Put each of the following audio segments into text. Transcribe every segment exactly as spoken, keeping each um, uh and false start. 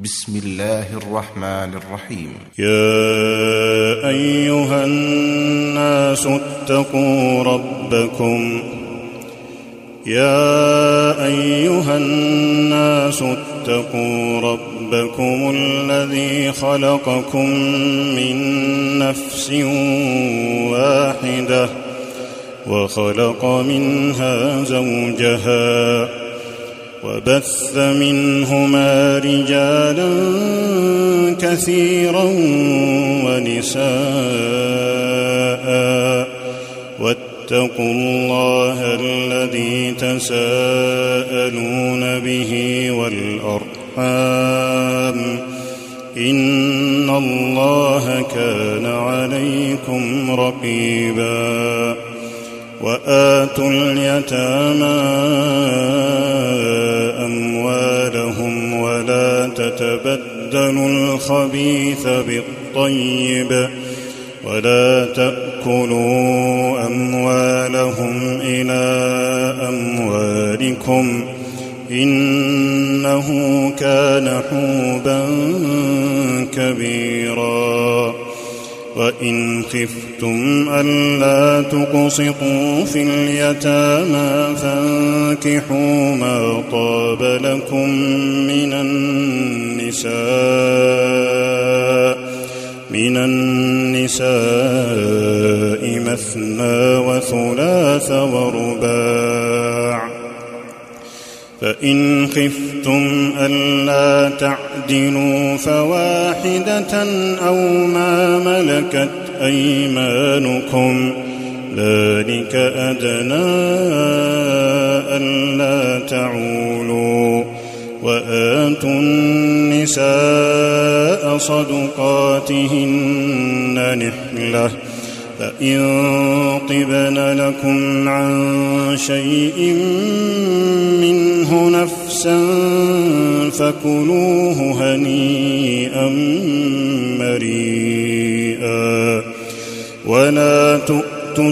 بسم الله الرحمن الرحيم. يا أيها الناس اتقوا ربكم يا أيها الناس اتقوا ربكم الذي خلقكم من نفس واحدة وخلق منها زوجها وبث منهما رجالا كثيرا ونساء واتقوا الله الذي تساءلون به والأرحام إن الله كان عليكم رقيبا. وآتوا اليتامى أموالهم ولا تتبدلوا الخبيث بالطيب ولا تأكلوا أموالهم إلى أموالكم إنه كان حوبا كبيرا. وإن خفتم ألا تقسطوا في اليتامى فانكحوا ما طاب لكم من النساء من النساء مثنى وثلاث ورباع. فإن خفتم ألا تعدلوا فواحدة أو ما ملكت أيمانكم ذلك أدنى ألا تعولوا. وآتوا النساء صدقاتهن نحلة فإن طبن لكم عن شيء منه نفسا فكلوه هنيئا مريئا. ولا تؤتوا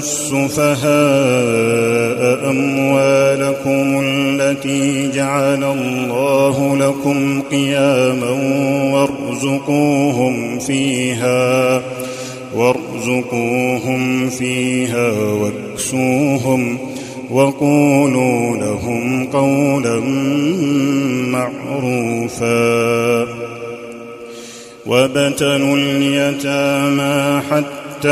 السفهاء أموالكم التي جعل الله لكم قياما وارزقوهم فيها وارزقوهم فيها واكسوهم وقولوا لهم قولا معروفا. وابتلوا اليتامى حتى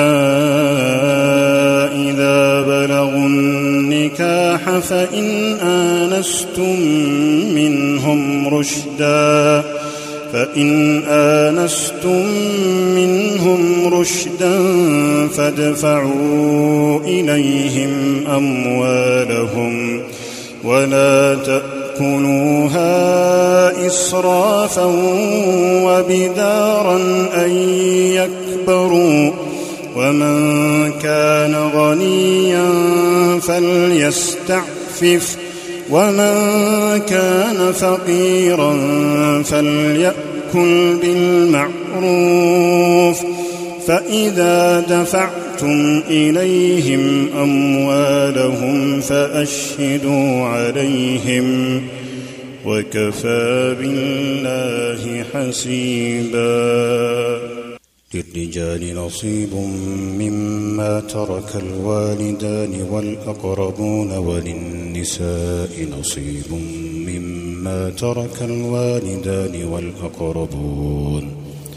إذا بلغوا النكاح فإن آنستم منهم رشدا فإن آنستم منهم رشدا فادفعوا إليهم أموالهم ولا تأكلوها إسرافا وبدارا أن يكبروا. ومن كان غنيا فليستعفف ومن كان فقيرا فليأكل بالمعروف. فإذا دفعتم إليهم أموالهم فأشهدوا عليهم وكفى بالله حسيبا. للرجال نصيب مما ترك الوالدان والأقربون وللنساء نصيب مما ترك الوالدان والأقربون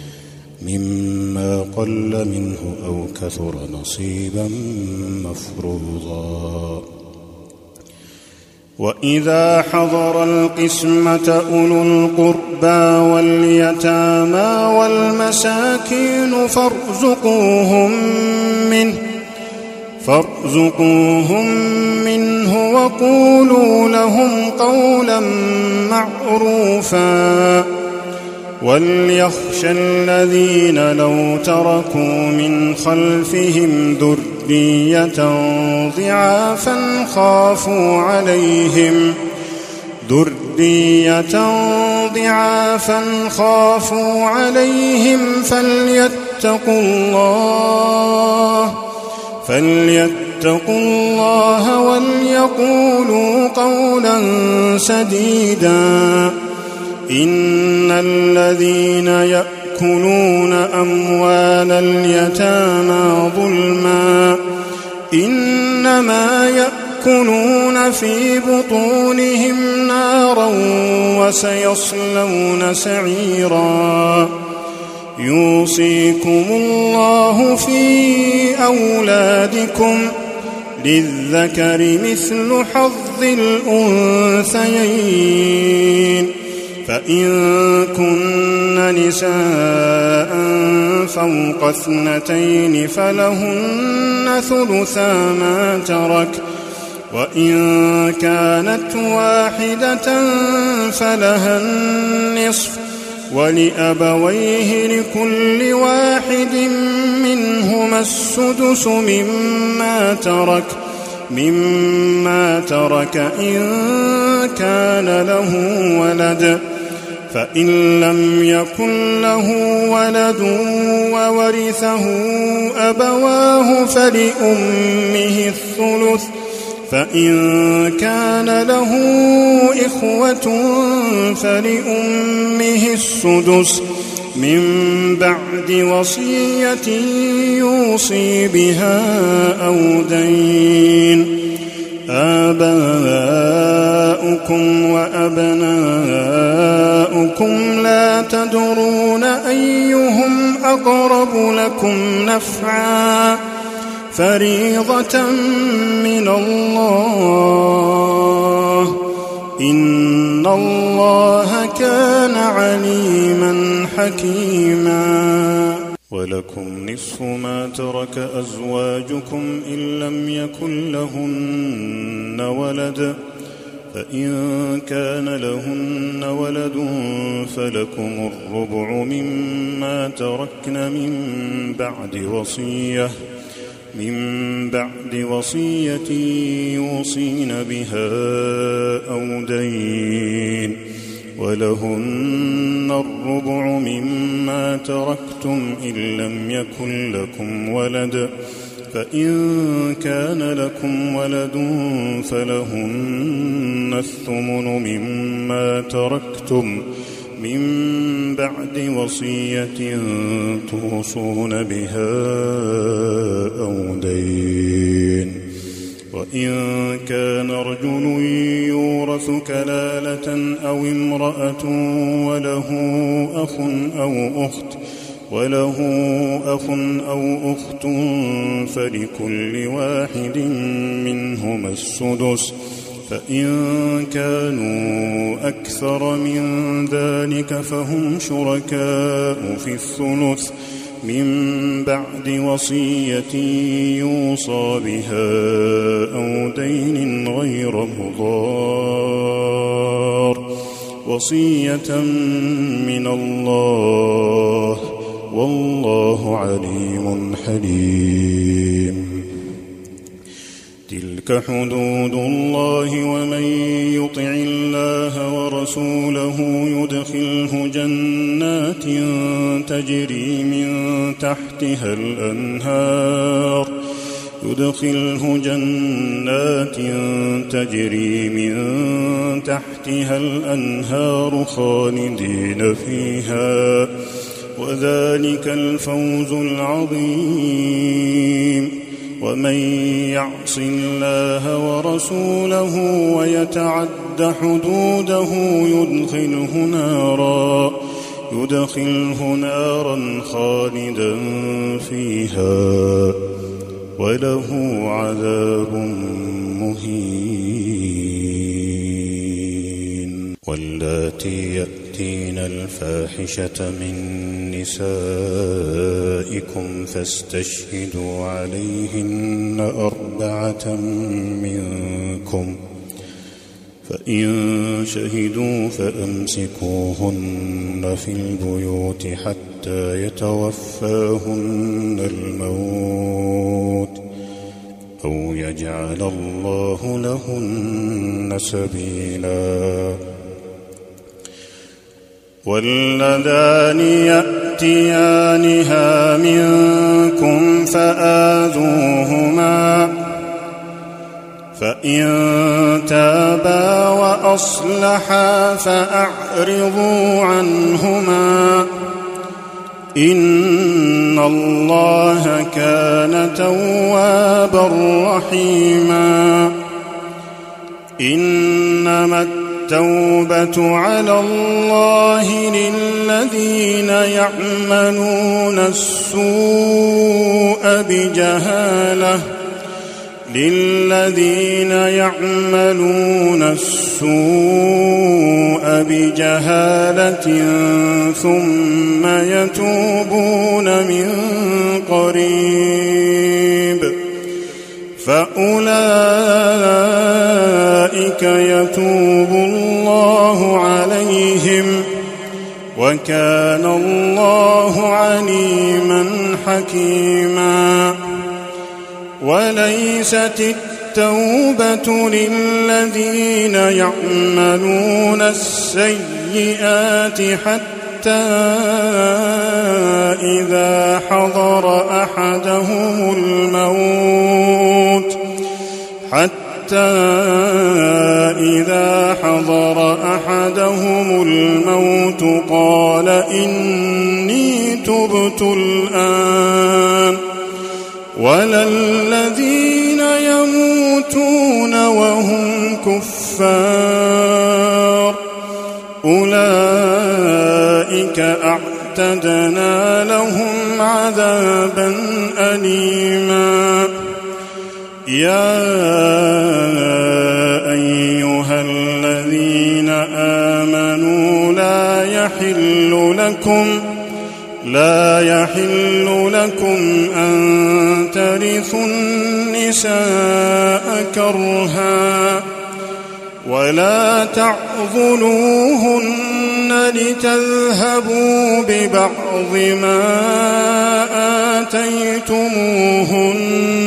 مما قل منه أو كثر نصيبا مفروضا. وإذا حضر القسمة أولو القربى واليتامى والمساكين فارزقوهم منه فارزقوهم منه وقولوا لهم قولا معروفا. وليخشى الذين لو تركوا من خلفهم ذرية ضعافا خافوا عليهم ذرية ضعافا خافوا عليهم فليتقوا الله فليتقوا الله وليقولوا قولا سديدا. إن الذين يأكلون أموال اليتامى ظلما إنما يأكلون في بطونهم نارا وسيصلون سعيرا يوصيكم الله في أولادكم للذكر مثل حظ الأنثيين فإن كن نساء فوق اثنتين فلهن ثلثا ما ترك وإن كانت واحدة فلها النصف ولأبويه لكل واحد منهما السدس مما ترك مما ترك إن كان له ولد فإن لم يكن له ولد وورثه أبواه فلأمه الثلث فإن كان له إخوة فلأمه السدس من بعد وصية يوصي بها أو دين آباؤكم وأبناؤكم لا تدرون أيهم أقرب لكم نفعا فريضة من الله إن الله كان عليما حكيما ولكم نصف ما ترك أزواجكم إن لم يكن لهن ولد فإن كان لهن ولد فلكم الربع مما تركن من بعد وصية من بعد وصية يوصين بها أو دين ولهن الربع مما تركتم إن لم يكن لكم ولد فإن كان لكم ولد فلهن الثمن مما تركتم من بعد وصية توصون بها أو دين وإن كان رجل يورث كلالة أو امرأة وله أخ أو أخت وله أخ أو أخت فلكل واحد منهما السدس فإن كانوا أكثر من ذلك فهم شركاء في الثلث من بعد وصية يوصى بها أو دين غير مضار وصية من الله والله عليم حليم تلك حدود الله ومن يطع الله ورسوله يدخله جنات تجري من تحتها الأنهار يدخله جنات تجري من تحتها الأنهار خالدين فيها وذلك الفوز العظيم ومن يعص الله ورسوله ويتعد حدوده يدخله نارا يدخله نارا خالدا فيها وله عذاب مهين واللاتي يأتين الفاحشة من نسائكم فاستشهدوا عليهن أربعة منكم فإن شهدوا فأمسكوهن في البيوت حتى يتوفاهن الموت أو يجعل الله لهن سبيلا واللذان يأتيانها منكم فآذوهما فإن تابا وأصلحا فأعرضوا عنهما إن الله كان توابا رحيما. إنما التوبة على الله للذين يعملون السوء بجهالة للذين يعملون السوء بجهالة ثم يتوبون من قريب فأولئك يتوب الله عليهم وكان الله عليما حكيما. وليست التوبة للذين يعملون السيئات حتى إذا حضر أحدهم الموت حتى إذا حضر أحدهم الموت قال إني تبت الآن ولا الذين يموتون وهم كفار أولئك أعتدنا لهم عذابا أليما. يا أيها الذين آمنوا لا يحل لكم لا يحل لكم أن ترثوا النساء كرها ولا تعضلوهن لتذهبوا ببعض ما آتيتموهن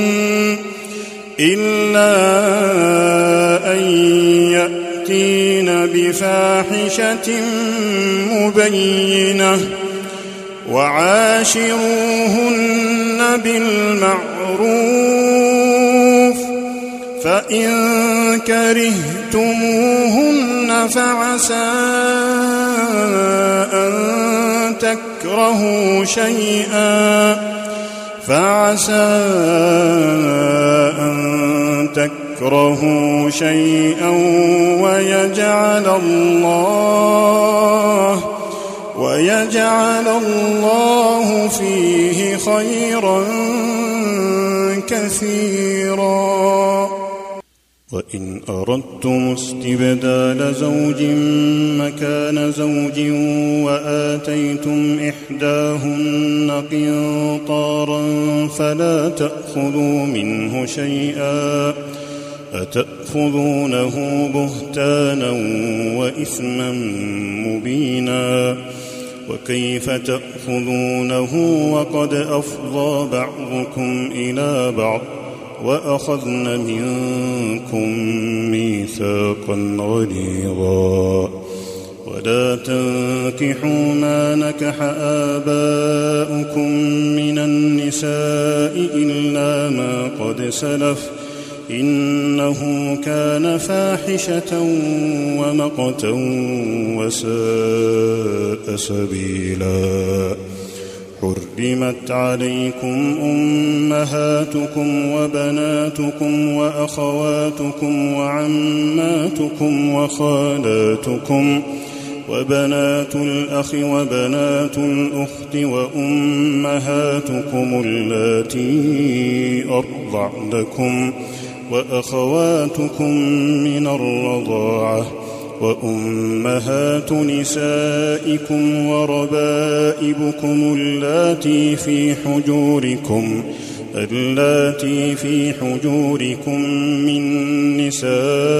إلا أن يأتين بفاحشة مبينة وعاشروهن بالمعروف فإن كرهتموهن فعسى أن تكرهوا شيئا فعسى أن تكرهوا شيئا ويجعل الله ويجعل الله فيه خيرا كثيرا. وإن أردتم استبدال زوج مكان زوج وآتيتم إحداهن قنطارا فلا تأخذوا منه شيئا أتأخذونه بهتانا وإثما مبينا. وكيف تأخذونه وقد أفضى بعضكم إلى بعض وأخذن منكم ميثاقا غليظا. ولا تنكحوا ما نكح آباؤكم من النساء إلا ما قد سلف إنه كان فاحشة ومقتا وساء سبيلا. حرمت عليكم أمهاتكم وبناتكم وأخواتكم وعماتكم وخالاتكم وبنات الأخ وبنات الأخت وأمهاتكم اللاتي أرضعنكم وأخواتكم من الرضاعة وأمهات نسائكم وربائبكم اللاتي في حجوركم اللاتي في حجوركم من نسائكم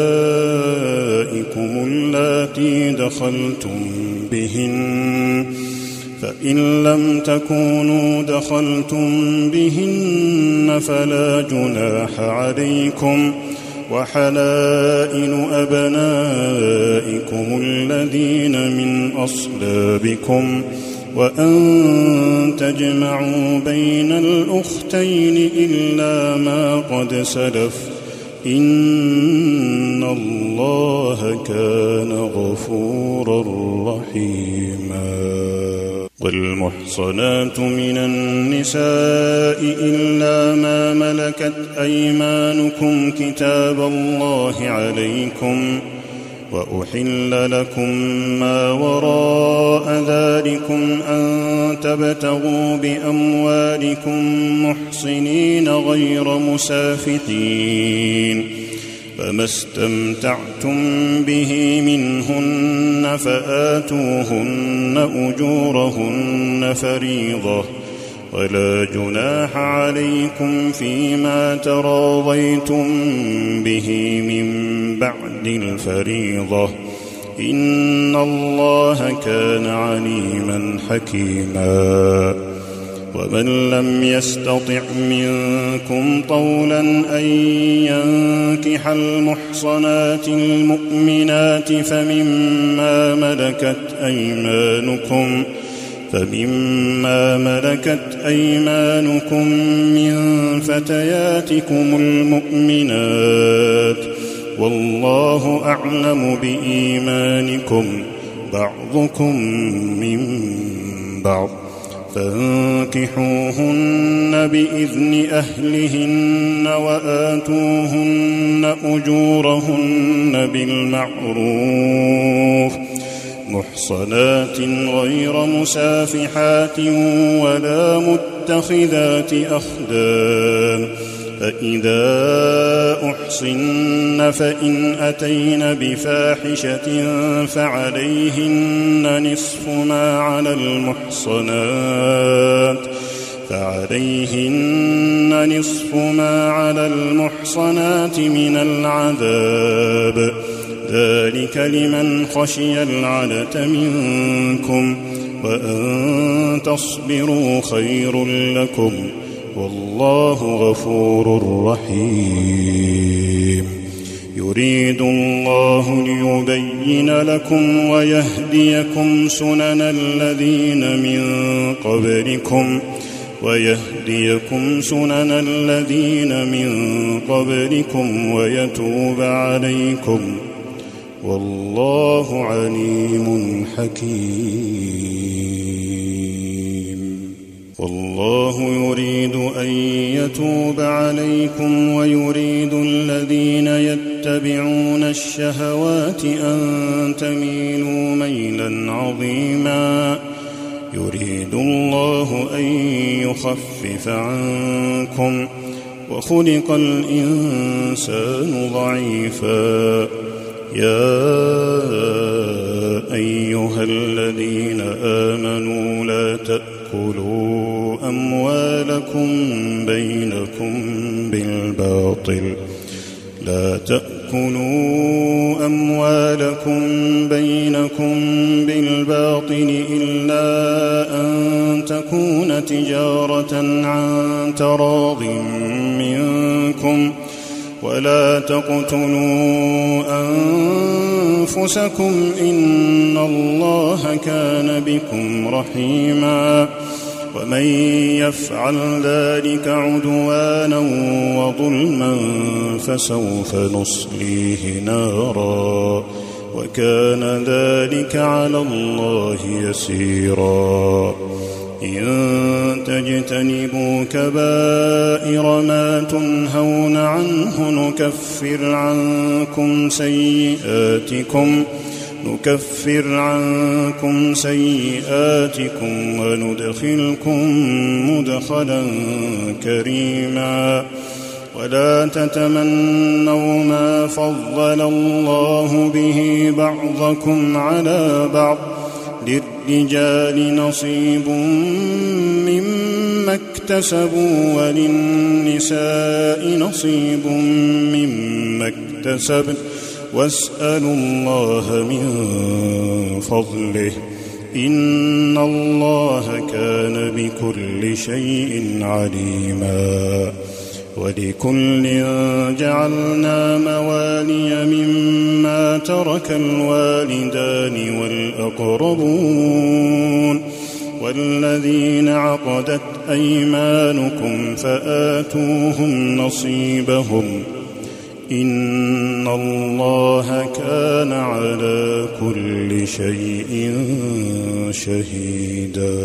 اللاتي دخلتم بهن فإن لم تكونوا دخلتم بهن فلا جناح عليكم وحلائل أبنائكم الذين من أصلابكم وأن تجمعوا بين الأختين إلا ما قد سلف إن الله كان غفورا رحيما. والمحصنات من النساء إلا ما ملكت أيمانكم كتاب الله عليكم، وأحل لكم ما وراء ذلكم أن تبتغوا بأموالكم محصنين غير مسافحين، فما استمتعتم به منهن فآتوهن أجورهن فريضة، ولا جناح عليكم فيما تراضيتم به من بعد الفريضة، إن الله كان عليما حكيما. ومن لم يستطع منكم طولا أن ينكح المحصنات المؤمنات فمما ملكت أيمانكم فمما ملكت أيمانكم من فتياتكم المؤمنات، والله أعلم بإيمانكم بعضكم من بعض، فانكحوهن بإذن أهلهن وآتوهن أجورهن بالمعروف محصنات غير مسافحات ولا متخذات أخدان، فإذا أحصن فإن أتين بفاحشة فعليهن نصف ما على المحصنات فعليهن نصف ما على المحصنات من العذاب، ذلك لمن خشي العنة منكم، وأن تصبروا خير لكم، والله غفور رحيم. يريد الله ليبين لكم ويهديكم سنن الذين من قبلكم ويهديكم سنن الذين من قبلكم ويتوب عليكم، والله عليم حكيم. والله يريد أن يتوب عليكم ويريد الذين يتبعون الشهوات أن تميلوا ميلا عظيما. يريد الله أن يخفف عنكم، وخلق الإنسان ضعيفا. يا أيها الذين آمنوا لا تأكلوا أموالكم بينكم بالباطل لا تأكلوا أموالكم بينكم بالباطل إلا أن تكون تجارة عن تراض منكم، ولا تقتلوا أنفسكم إن الله كان بكم رحيما. ومن يفعل ذلك عدوانا وظلما فسوف نصليه نارا، وكان ذلك على الله يسيرا. إن تجتنبوا كبائر ما تنهون عنه نكفر عنكم سيئاتكم نكفر عنكم سيئاتكم وندخلكم مدخلا كريما. ولا تتمنوا ما فضل الله به بعضكم على بعض، للرجال نصيب مما اكتسبوا وللنساء نصيب مما اكتسبن، واسألوا الله من فضله إن الله كان بكل شيء عليما. ولكل جعلنا موالي مما ترك الوالدان والأقربون والذين عقدت أيمانكم فآتوهم نصيبهم إن الله كان على كل شيء شهيدا.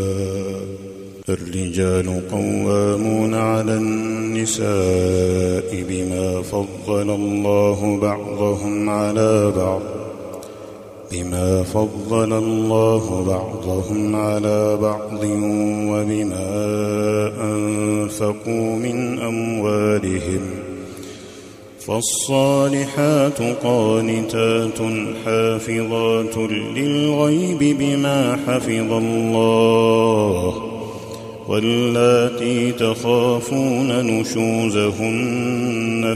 الرجال قوامون على النساء بما فضل الله بعضهم على بعض بما فضل الله بعضهم على بعض وبما أنفقوا من أموالهم. فالصالحات قانتات حافظات للغيب بما حفظ الله. واللاتي تخافون نشوزهن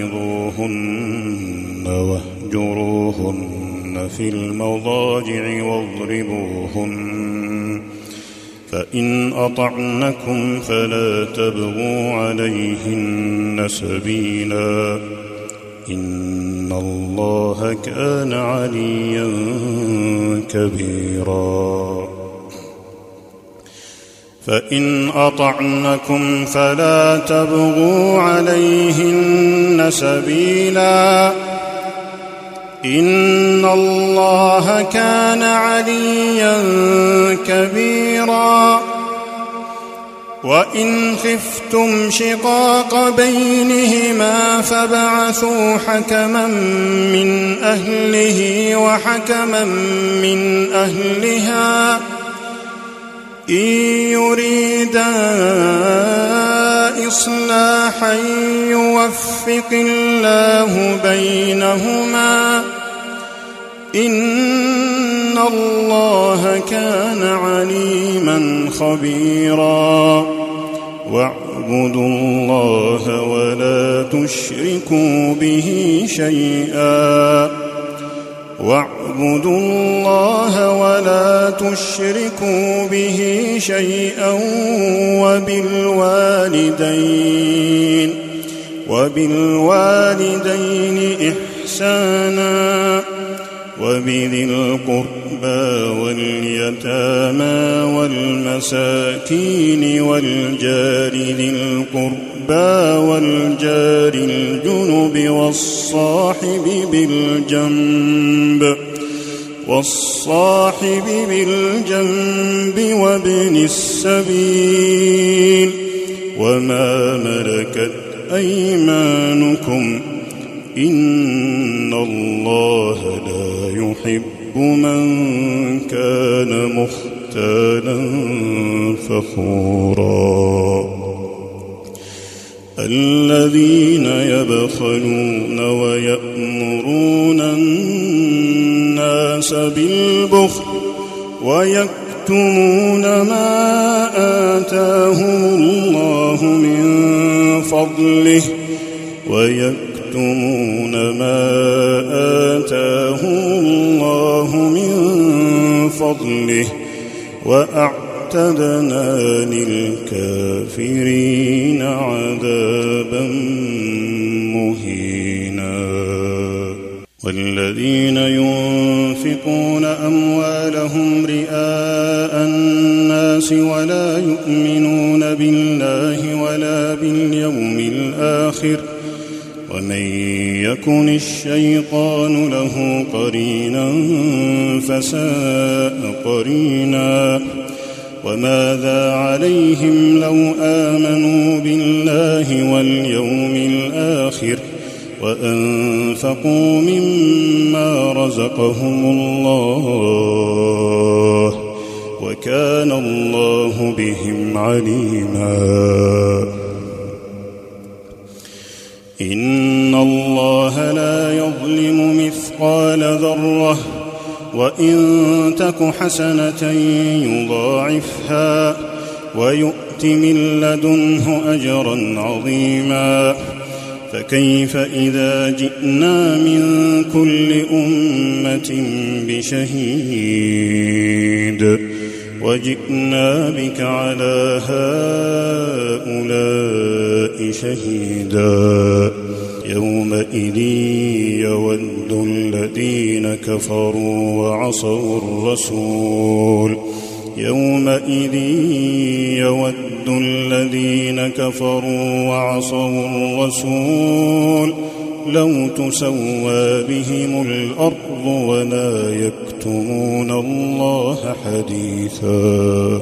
فعظوهن واهجروهن في المضاجع واضربوهن. فإن أطعنكم فلا تبغوا عليهن سبيلا إن الله كان عليا كبيرا. فإن أطعنكم فلا تبغوا عليهن سبيلا إن الله كان عليا كبيرا. وإن خفتم شقاق بينهما فابعثوا حكما من أهله وحكما من أهلها إن يريدا إصلاحا يوفق الله بينهما إن الله كان عليما خبيرا. واعبدوا الله ولا تشركوا به شيئا واعبدوا الله ولا تشركوا به شيئا وبالوالدين وبالوالدين إحسانا وبذي القربى واليتامى والمساكين والجار ذي القربى والجار الجنب والصاحب بالجنب والصاحب بالجنب وابن السبيل وما ملكت أيمانكم إن الله لا يحب من كان مختالا فخورا. الذين يبخلون ويأمرون الناس بالبخل ويكتمون ما آتاهم الله من فضله ويكتمون ما آتاهم الله من فضله وأعتدنا للكافرين عذابا مهينا. والذين ينفقون أموالهم رئاء الناس ولا يؤمنون بالله ولا باليوم الآخر ومن يكن الشيطان له قرينا فساء قرينا. وماذا عليهم لو آمنوا بالله واليوم الآخر وأنفقوا مما رزقهم الله وكان الله بهم عليما. إن الله لا يظلم مثقال ذرة وإن تك حسنة يضاعفها ويؤت من لدنه أجرا عظيما. فكيف إذا جئنا من كل أمة بشهيد وجئنا بك على هؤلاء شهيدا. يومئذ يود الذين كفروا وعصوا الرسول يومئذ يود الذين كفروا وعصوا الرسول لو تسوى بهم الأرض ولا يكتمون الله حديثا.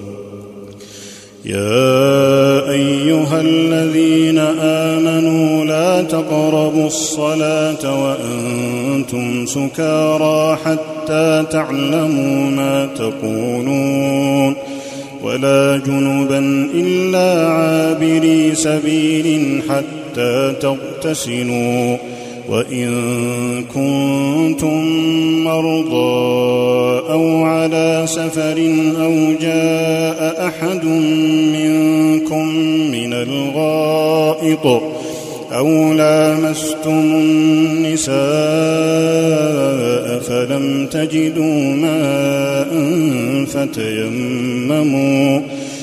يا أيها الذين آمنوا لا تقربوا الصلاة وأنتم سكارى حتى تعلموا ما تقولون ولا جنبا إلا عابري سبيل حتى تغتسلوا وإن كنتم مرضى أو على سفر أو جاء أحد منكم من الغائط أو لامستم النساء فلم تجدوا ماء فتيمموا,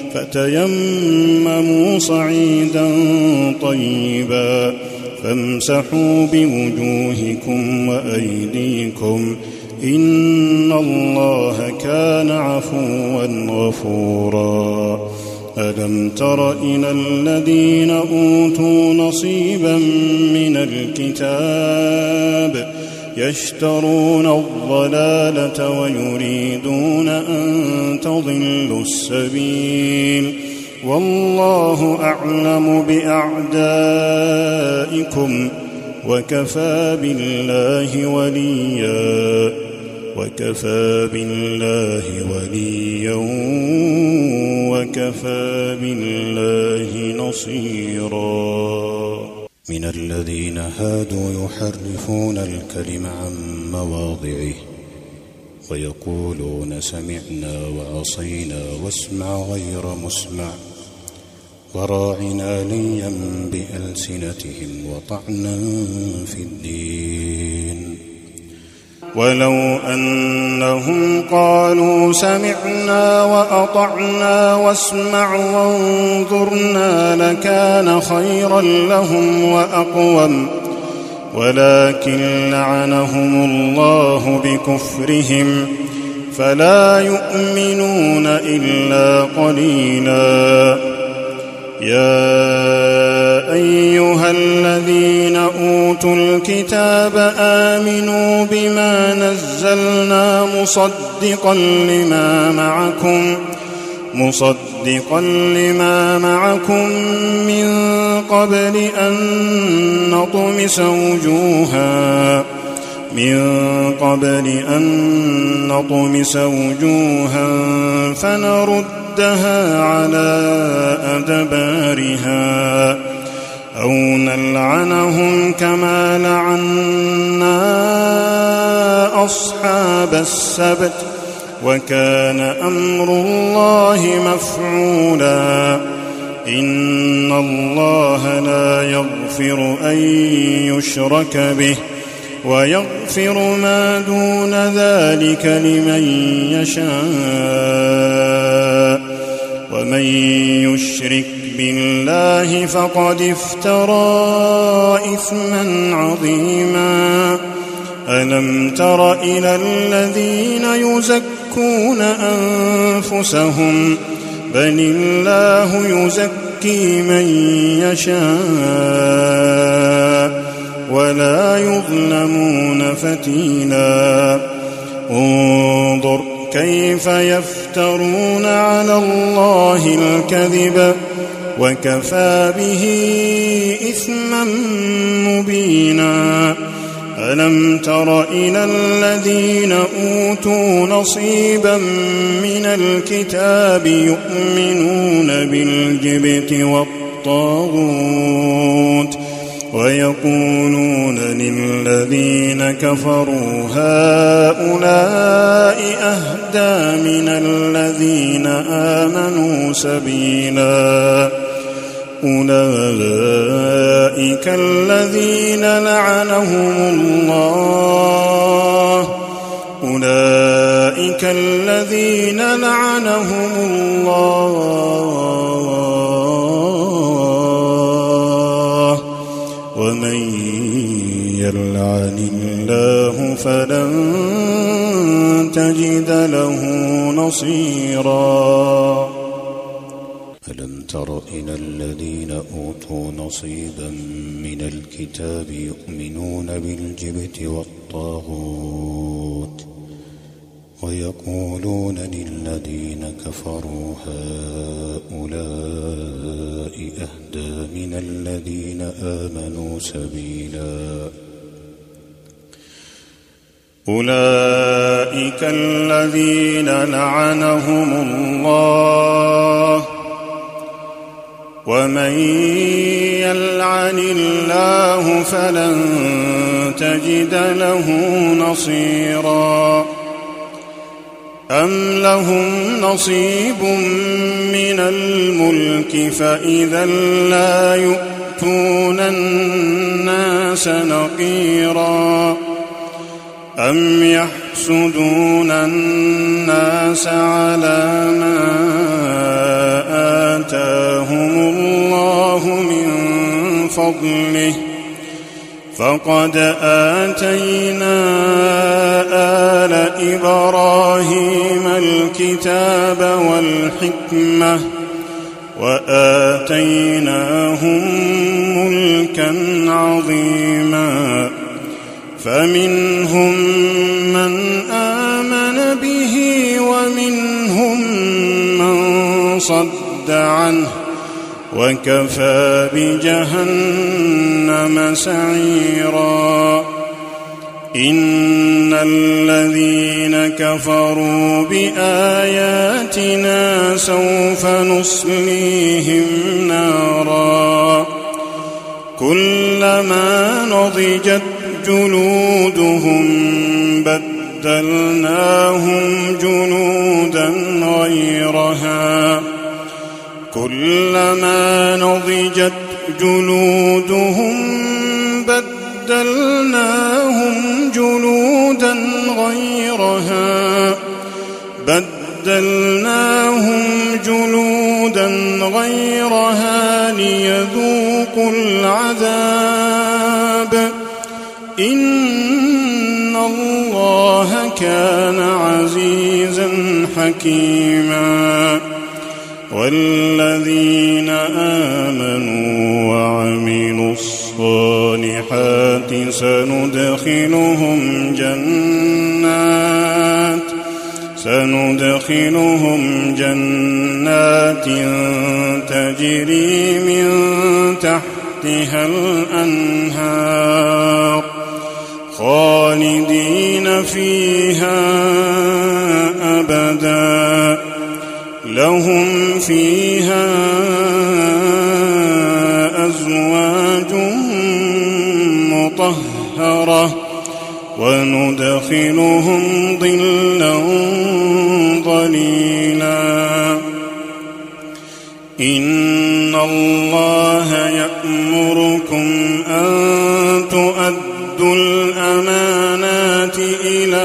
فتيمموا صعيدا طيبا فامسحوا بوجوهكم وأيديكم إن الله كان عفوا غفورا. ألم تر إلى الذين أوتوا نصيبا من الكتاب يشترون الضلالة ويريدون أن تضلوا السبيل والله أعلم بأعدائكم وكفى بالله وليا وكفى بالله وليا وكفى بالله نصيرا. من الذين هادوا يحرفون الكلم عن مواضعه ويقولون سمعنا وعصينا واسمع غير مسمع وراعنا ليا بألسنتهم وطعنا في الدين ولو أنهم قالوا سمعنا وأطعنا واسمع وانظرنا لكان خيرا لهم وأقوم ولكن لعنهم الله بكفرهم فلا يؤمنون إلا قليلا. يا أيها الذين أوتوا الكتاب آمنوا بما نزلنا مصدقا لما معكم مصدقا لما معكم من قبل أن نطمس وجوها من قبل أن نطمس وجوها فنردها على أدبارها أو نلعنهم كما لعنا أصحاب السبت وكان أمر الله مفعولا. إن الله لا يغفر أن يشرك به ويغفر ما دون ذلك لمن يشاء ومن يشرك بالله فقد افترى إثما عظيما. ألم تر إلى الذين يزكون أنفسهم بل الله يزكي من يشاء ولا يظلمون فتيلا. انظر كيف يفترون على الله الكذب وكفى به إثما مبينا. ألم تر إلى الذين أوتوا نصيبا من الكتاب يؤمنون بالجبت والطاغوت ويقولون للذين كفروا هؤلاء أهدى من الذين آمنوا سبيلا. أولئك الذين لعنهم الله أولئك الذين لعنهم الله ومن يلعن الله فلن تجد له نصيرا. ألم تر إلى الذين أوتوا نصيبا من الكتاب يؤمنون بالجبت والطاغوت ويقولون للذين كفروا هؤلاء أهدى من الذين آمنوا سبيلا أولئك الذين لعنهم الله ومن يلعن الله فلن تجد له نصيرا أم لهم نصيب من الملك فإذا لا يؤتون الناس نقيرا أم يحسدون الناس على ما آتاهم الله من فضله فقد آتينا آل إبراهيم الكتاب والحكمة وآتيناهم ملكا عظيما فمنهم من آمن به ومنهم من صد عنه وكفى بجهنم سعيرا إن الذين كفروا بآياتنا سوف نصليهم نارا كلما نضجت جلودهم بدلناهم جلودا غيرها كلما نضجت جلودهم بدلناهم جلودا غيرها بدلناهم جلودا غيرها ليذوقوا العذاب إن الله كان عزيزا حكيما والذين آمنوا وعملوا الصالحات سندخلهم جنات سندخلهم جنات تجري من تحتها الأنهار خالدين فيها أبدا لهم فيها أزواج مطهرة وندخلهم ظلا ظليلا إن الله يأمركم أن تؤدوا الأمانات إلى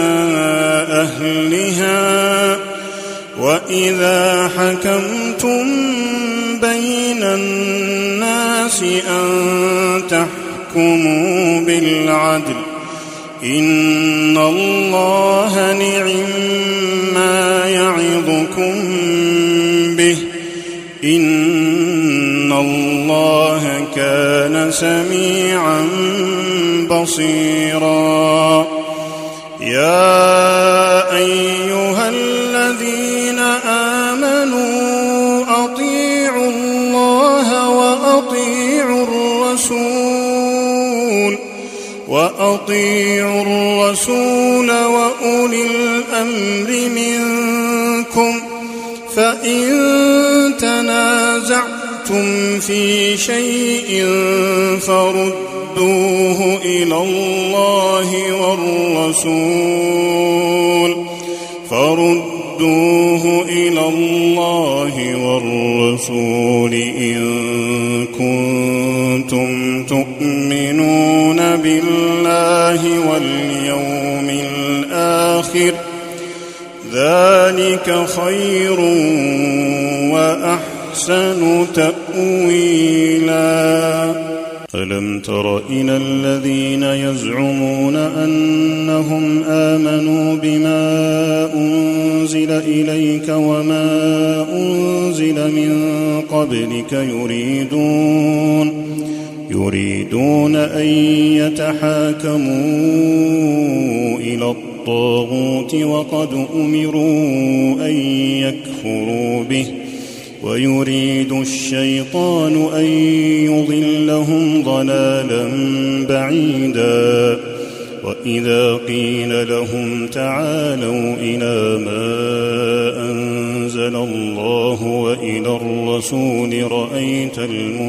أهلها وإذا حكمتم بين الناس أن تحكموا بالعدل إن الله نعما يعظكم به إن الله كان سميعا بصيرا يا أيها الذين آمنوا أطيعوا الله وأطيعوا الرسول وأطيعوا الرسول وأولي الأمر منكم فإن تنازعتم في شيء فردوه إلى الله والرسول فردوه إلى الله والرسول إن كنتم تؤمنون بالله واليوم الآخر ذلك خير وأحسن تأويلا ألم تر إلى الذين يزعمون أنهم آمنوا بما أنزل إليك وما أنزل من قبلك يريدون يريدون أن يتحاكموا إلى الطاغوت وقد أمروا أن يكفروا به ويريد الشيطان أن يضلهم ضلالا بعيدا وإذا قيل لهم تعالوا إلى ما أنزل الله وإلى الرسول رأيت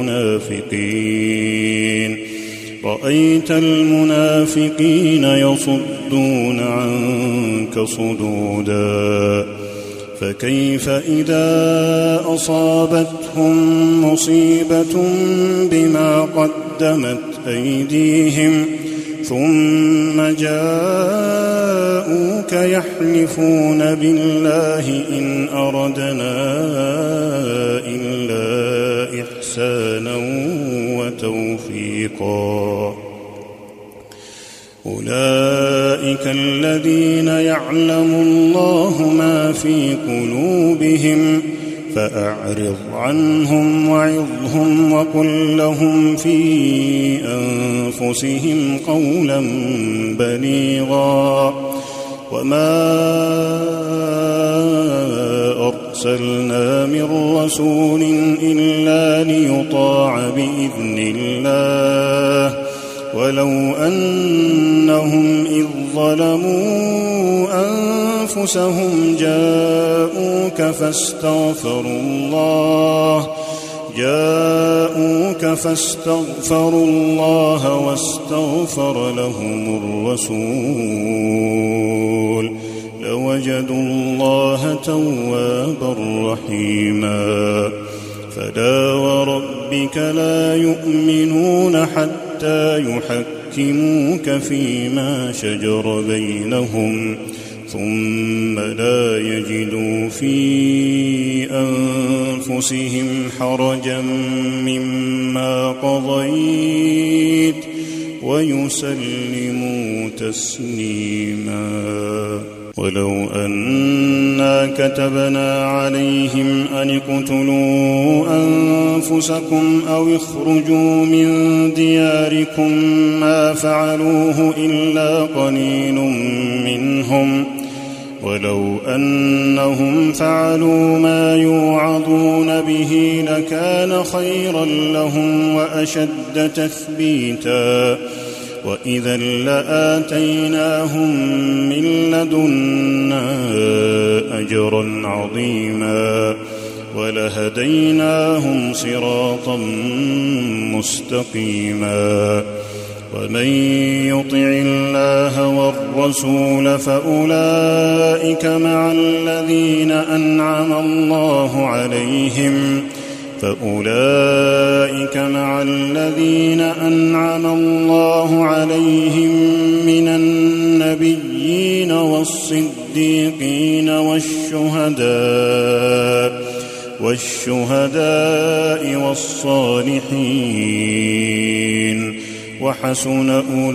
المنافقين رأيت المنافقين يصدون عنك صدودا فكيف إذا أصابتهم مصيبة بما قدمت أيديهم ثم جاءوك يحلفون بالله إن أردنا إلا إحسانا وتوفيقا أولئك الذين يعلم الله ما في قلوبهم فأعرض عنهم وعظهم وقل لهم في أنفسهم قولا بليغا وما أرسلنا من رسول إلا ليطاع بإذن الله ولو أنهم إذ ظلموا أنفسهم جاءوك فاستغفروا الله جاءوك فاستغفروا الله واستغفر لهم الرسول لوجدوا الله توابا رحيما فلا وربك لا يؤمنون حتى يحكموك فيما شجر بينهم ثم لا يجدوا في أنفسهم حرجا مما قضيت ويسلموا تسليما ولو أنا كتبنا عليهم أن اقتلوا أنفسكم أو اخرجوا من دياركم ما فعلوه إلا قليل منهم ولو أنهم فعلوا ما يوعظون به لكان خيرا لهم وأشد تثبيتا وإذا لآتيناهم من لدنا أجرا عظيما ولهديناهم صراطا مستقيما ومن يطع الله والرسول فأولئك مع الذين أنعم الله عليهم فأولئك مع الذين أنعم الله عليهم من النبيين والصديقين والشهداء والشهداء والصالحين وحسن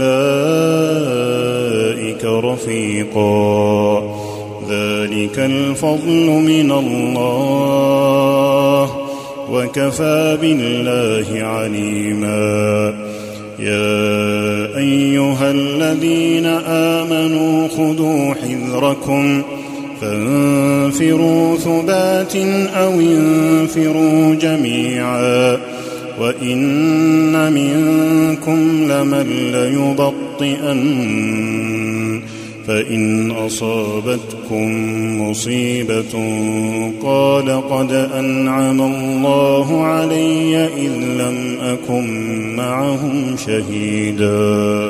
أولئك رفيقا ذلك الفضل من الله وكفى بالله عليما يا أيها الذين آمنوا خذوا حذركم فانفروا ثبات أو انفروا جميعا وإن منكم لمن ليبطئن فإن أصابتكم مصيبة قال قد أنعم الله علي إذ لم أكن معهم شهيدا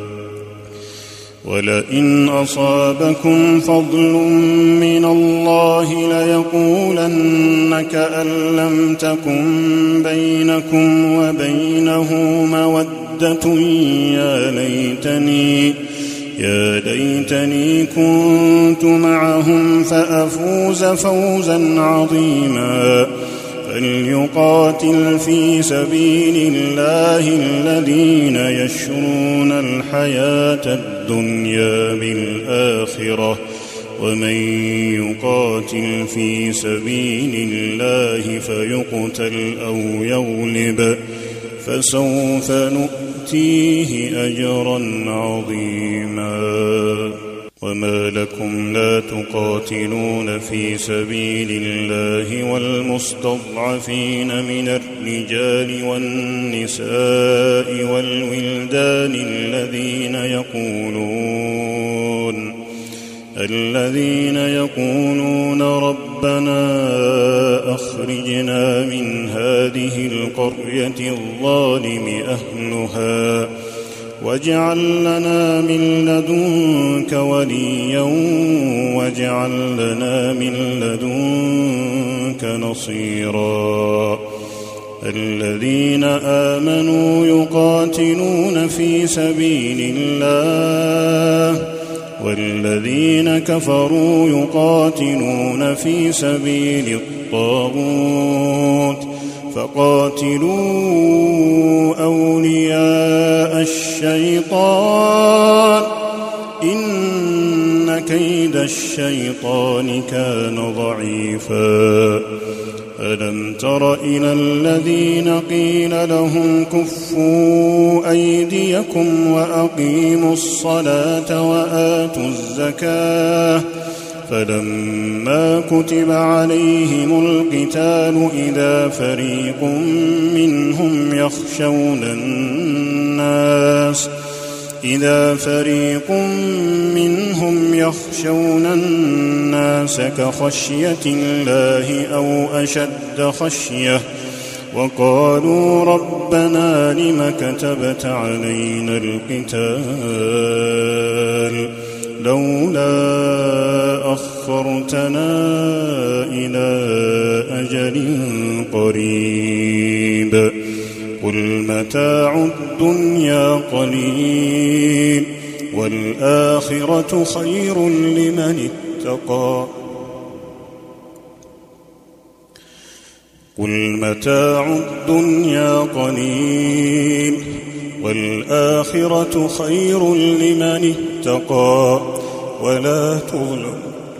ولئن أصابكم فضل من الله ليقولن كأن لم تكن بينكم وبينه مودة يا ليتني يا ليتني كنت معهم فأفوز فوزا عظيما فليقاتل في سبيل الله الذين يشرون الحياة الدنيا بالآخرة ومن يقاتل في سبيل الله فيقتل أو يغلب فسوف نؤتيه أجرا عظيما. وما لكم لا تقاتلون في سبيل الله والمستضعفين من الرجال والنساء والولدان الذين يقولون الذين يقولون ربنا أخرجنا من هذه القرية الظالم أهلها واجعل لنا من لدنك وليا واجعل لنا من لدنك نصيرا. الذين آمنوا يقاتلون في سبيل الله والذين كفروا يقاتلون في سبيل الطاغوت فقاتلوا أولياء الشيطان إن كيد الشيطان كان ضعيفا. ألم تر إلى الذين قيل لهم كفوا أيديكم وأقيموا الصلاة وآتوا الزكاة فلما كتب عليهم القتال إذا فريق منهم يخشون الناس إذا فريق منهم يخشون الناس كخشية الله أو أشد خشية وقالوا ربنا لم كتبت علينا القتال لولا أخرتنا إلى أجل قريب قل متاع الدنيا قليل والآخرة خير لمن اتقى قل متاع الدنيا قليل والآخرة خير لمن اتقى ولا تظلم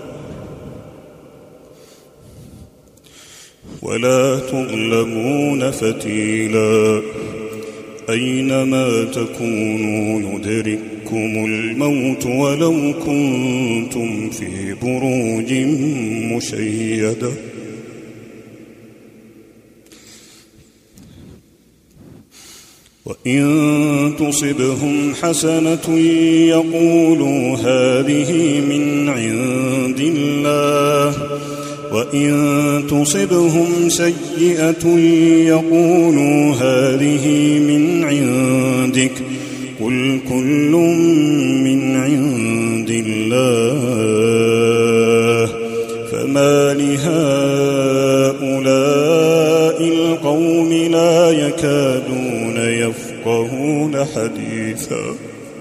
ولا تظلمون فتيلا أينما تكونوا يدرككم الموت ولو كنتم في بروج مشيدة وإن تصبهم حسنة يقولوا هذه من عند الله وإن تصبهم سيئة يقولوا هذه من عندك قل كل من عند الله فما لهؤلاء القوم لا يكادون يفقهون حديثا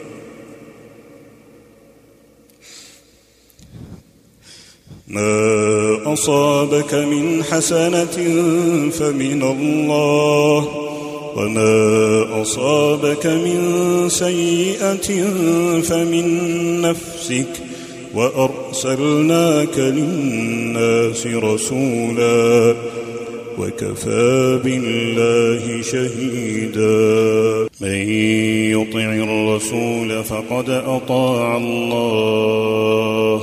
ما أصابك من حسنة فمن الله وما أصابك من سيئة فمن نفسك وأرسلناك للناس رسولا وكفى بالله شهيدا. من يطع الرسول فقد أطاع الله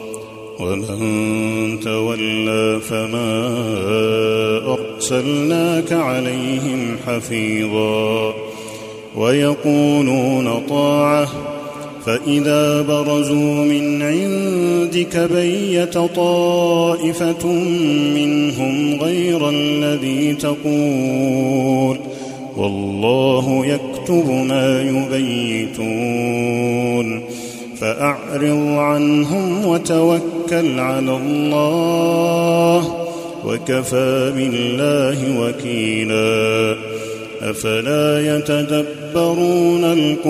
ومن تولى فما أرسلناك عليهم حفيظا ويقولون طاعة فإذا برزوا من عندك بيت طائفة منهم غير الذي تقول والله يكتب ما يبيتون فأعرض عنهم وتوكل على الله وكفى بالله وكيلا. أفلا يتدبرون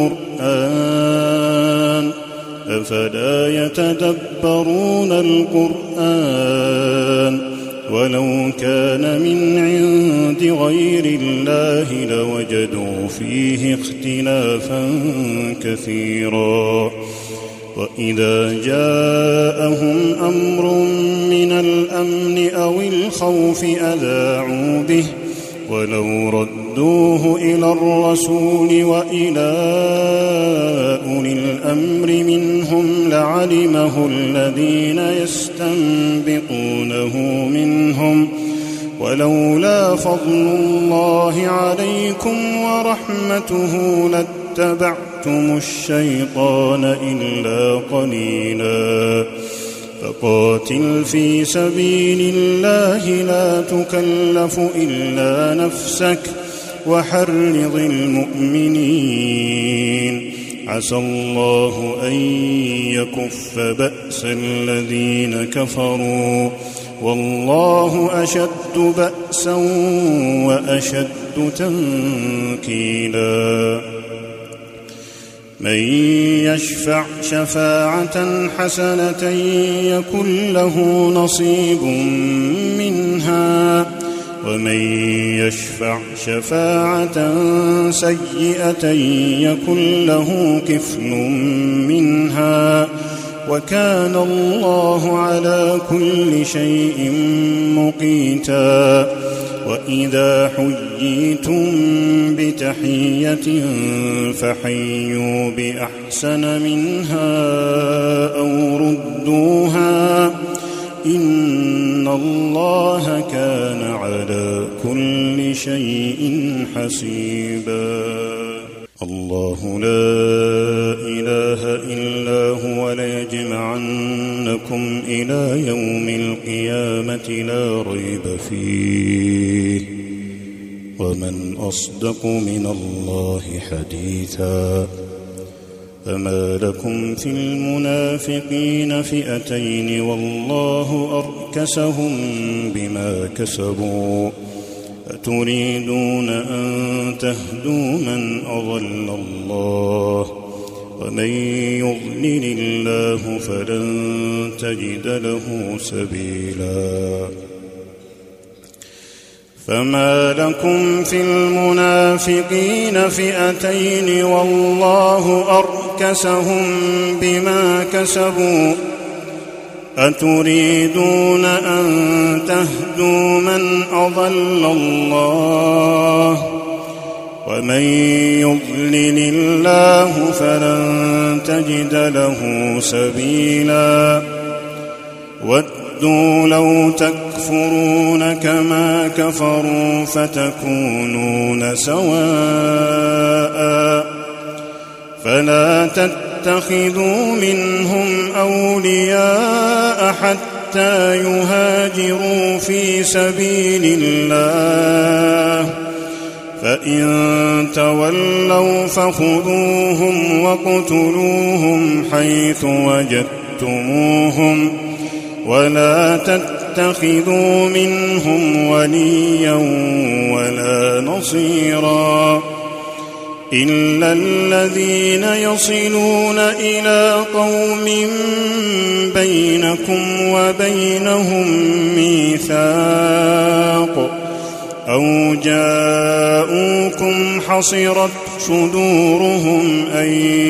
القرآن أفلا يتدبرون القرآن ولو كان من عند غير الله لوجدوا فيه اختلافا كثيرا. وإذا جاءهم أمر من الأمن أو الخوف أذاعوا به ولو ردوه إلى الرسول وإلى أولي الأمر منهم لعلمه الذين يستنبطونه منهم ولولا فضل الله عليكم ورحمته لاتبعتم الشيطان إلا قليلا. فقاتل في سبيل الله لا تكلف إلا نفسك وحرض المؤمنين عسى الله أن يكف بأس الذين كفروا والله أشد بأسا وأشد تنكيلا. من يشفع شفاعة حسنة يكن له نصيب منها ومن يشفع شفاعة سيئة يكن له كفل منها وكان الله على كل شيء مقيتا. وإذا حييتم بتحية فحيوا بأحسن منها أو ردوها إن الله كان على كل شيء حسيبا. الله لا إله إلا هو ليجمعنكم إلى يوم القيامة لا ريب فيه ومن أصدق من الله حديثا. فما لكم في المنافقين فئتين والله أركسهم بما كسبوا أتريدون أن تهدوا من أضل الله ومن يضلل الله فلن تجد له سبيلا. فما لكم في المنافقين فئتين والله أركسهم بما كسبوا أتريدون أن تهدوا من أضل الله ومن يضلل الله فلن تجد له سبيلا. ودوا لو تكفرون كما كفروا فتكونون سواء فلا تتخذوا منهم أولياء حتى يهاجروا في سبيل الله فإن تولوا فخذوهم واقتلوهم حيث وجدتموهم ولا تتخذوا منهم وليا ولا نصيرا إلا الذين يصلون إلى قوم بينكم وبينهم ميثاق أو جاءوكم حصرت صدورهم أن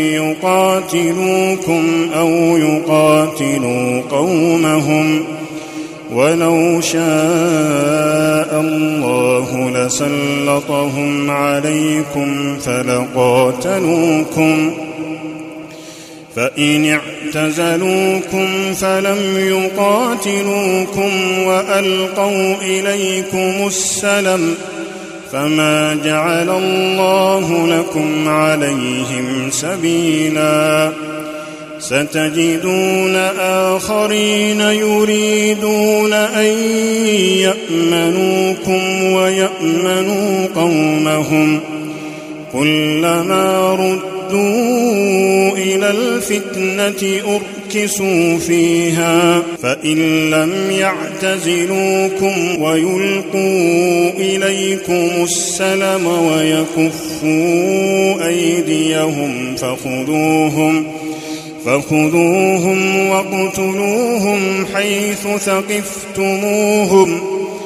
يقاتلوكم أو يقاتلوا قومهم ولو شاء الله لسلطهم عليكم فلقاتلوكم فإن اعتزلوكم فلم يقاتلوكم وألقوا إليكم السلم فما جعل الله لكم عليهم سبيلا ستجدون آخرين يريدون أن يأمنوكم ويأمنوا قومهم كلما ردوا إلى الفتنة أركسوا فيها فإن لم يعتزلوكم ويلقوا إليكم السلم ويكفوا أيديهم فخذوهم فخذوهم واقتلوهم حيث ثقفتموهم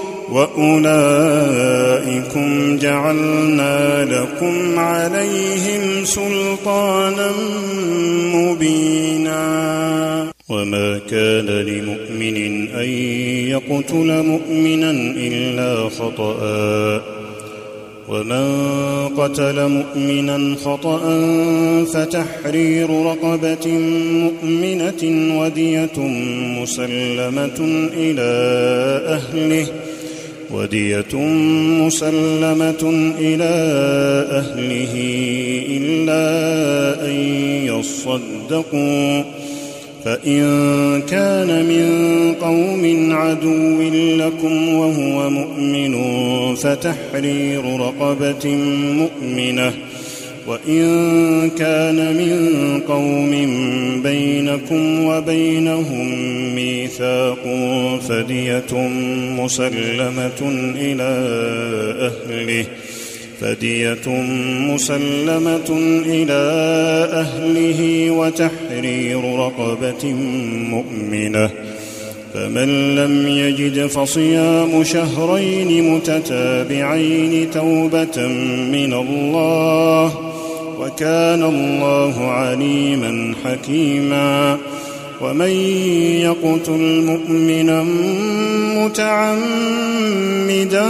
وأولئكم جعلنا لكم عليهم سلطانا مبينا. وما كان لمؤمن أن يقتل مؤمنا إلا خطأ، ومن قتل مؤمنا خطأ فتحرير رقبة مؤمنة ودية مسلمة إلى أهله ودية مسلمة إلى أهله إلا أن يصدقوا، فإن كان من قوم عدو لكم وهو مؤمن فتحرير رقبة مؤمنة، وإن كان من قوم بينكم وبينهم ميثاق فدية مسلمة إلى أهله فدية مسلمة إلى أهله وتحرير رقبة مؤمنة، فمن لم يجد فصيام شهرين متتابعين توبة من الله، وكان الله عليما حكيما. ومن يقتل مؤمنا متعمدا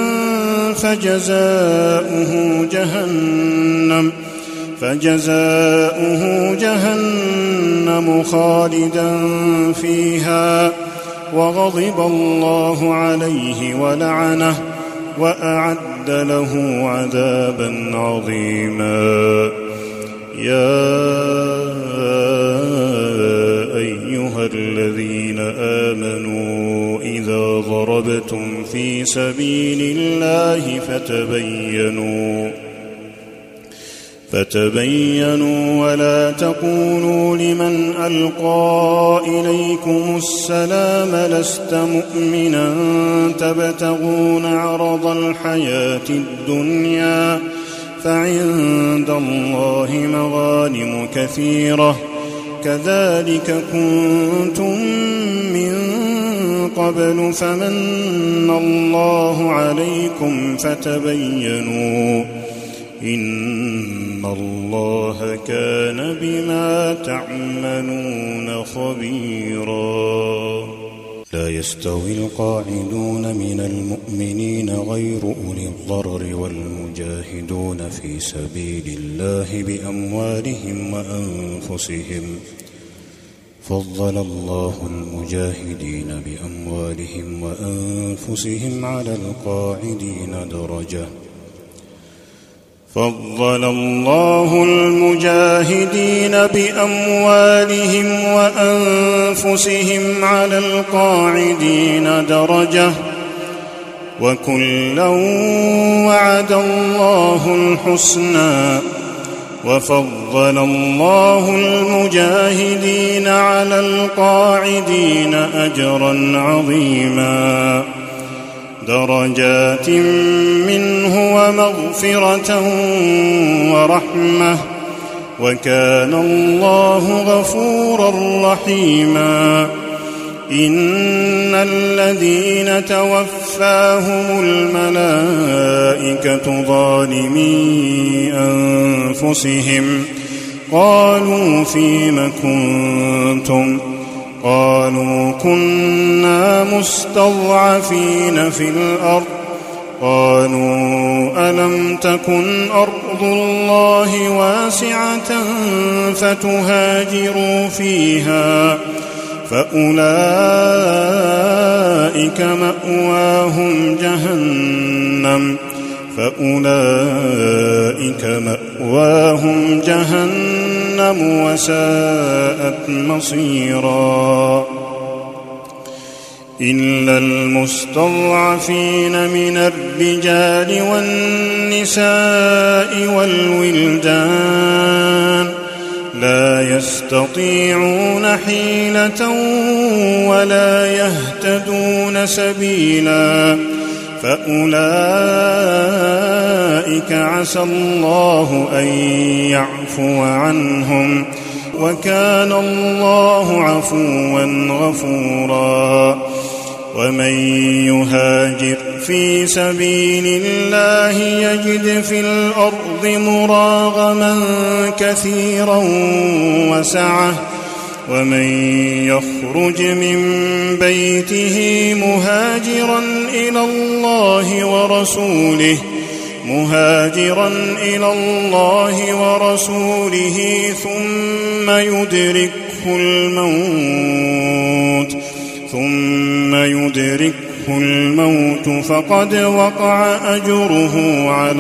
فجزاؤه جهنم فجزاؤه جهنم خالدا فيها وغضب الله عليه ولعنه وأعد له عذابا عظيما. يا أيها الذين آمنوا إذا ضربتم في سبيل الله فتبينوا فتبينوا ولا تقولوا لمن ألقى إليكم السلام لست مؤمنا تبتغون عرض الحياة الدنيا فعند الله مغانم كثيرة كذلك كنتم من قبل فمن الله عليكم فتبينوا إن الله كان بما تعملون خبيرا. لا يستوي القاعدون من المؤمنين غير أولي الضرر والمجاهدون في سبيل الله بأموالهم وأنفسهم، فضل الله المجاهدين بأموالهم وأنفسهم على القاعدين درجة فضل الله المجاهدين بأموالهم وأنفسهم على القاعدين درجة وكلا وعد الله الحسنى وفضل الله المجاهدين على القاعدين أجرا عظيما درجات منه ومغفرة ورحمة وكان الله غفورا رحيما. إن الذين توفاهم الملائكة ظالمي أنفسهم قالوا فيم كنتم قالوا كنا مستضعفين في الأرض قالوا ألم تكن أرض الله واسعة فتهاجروا فيها فأولئك مأواهم جهنم فأولئك مأواهم جهنم وساءت مصيرا. إلا المستضعفين من الرجال والنساء والولدان لا يستطيعون حيلة ولا يهتدون سبيلا فأولئك عسى الله أن يعفو عنهم وكان الله عفوا غفورا. ومن يهاجر في سبيل الله يجد في الأرض مراغما كثيرا وسعة. ومن يخرج من بيته مهاجرا إلى الله ورسوله مهاجرا إلى الله ورسوله ثم يدركه الموت ثم يدركه الموت فقد وقع أجره على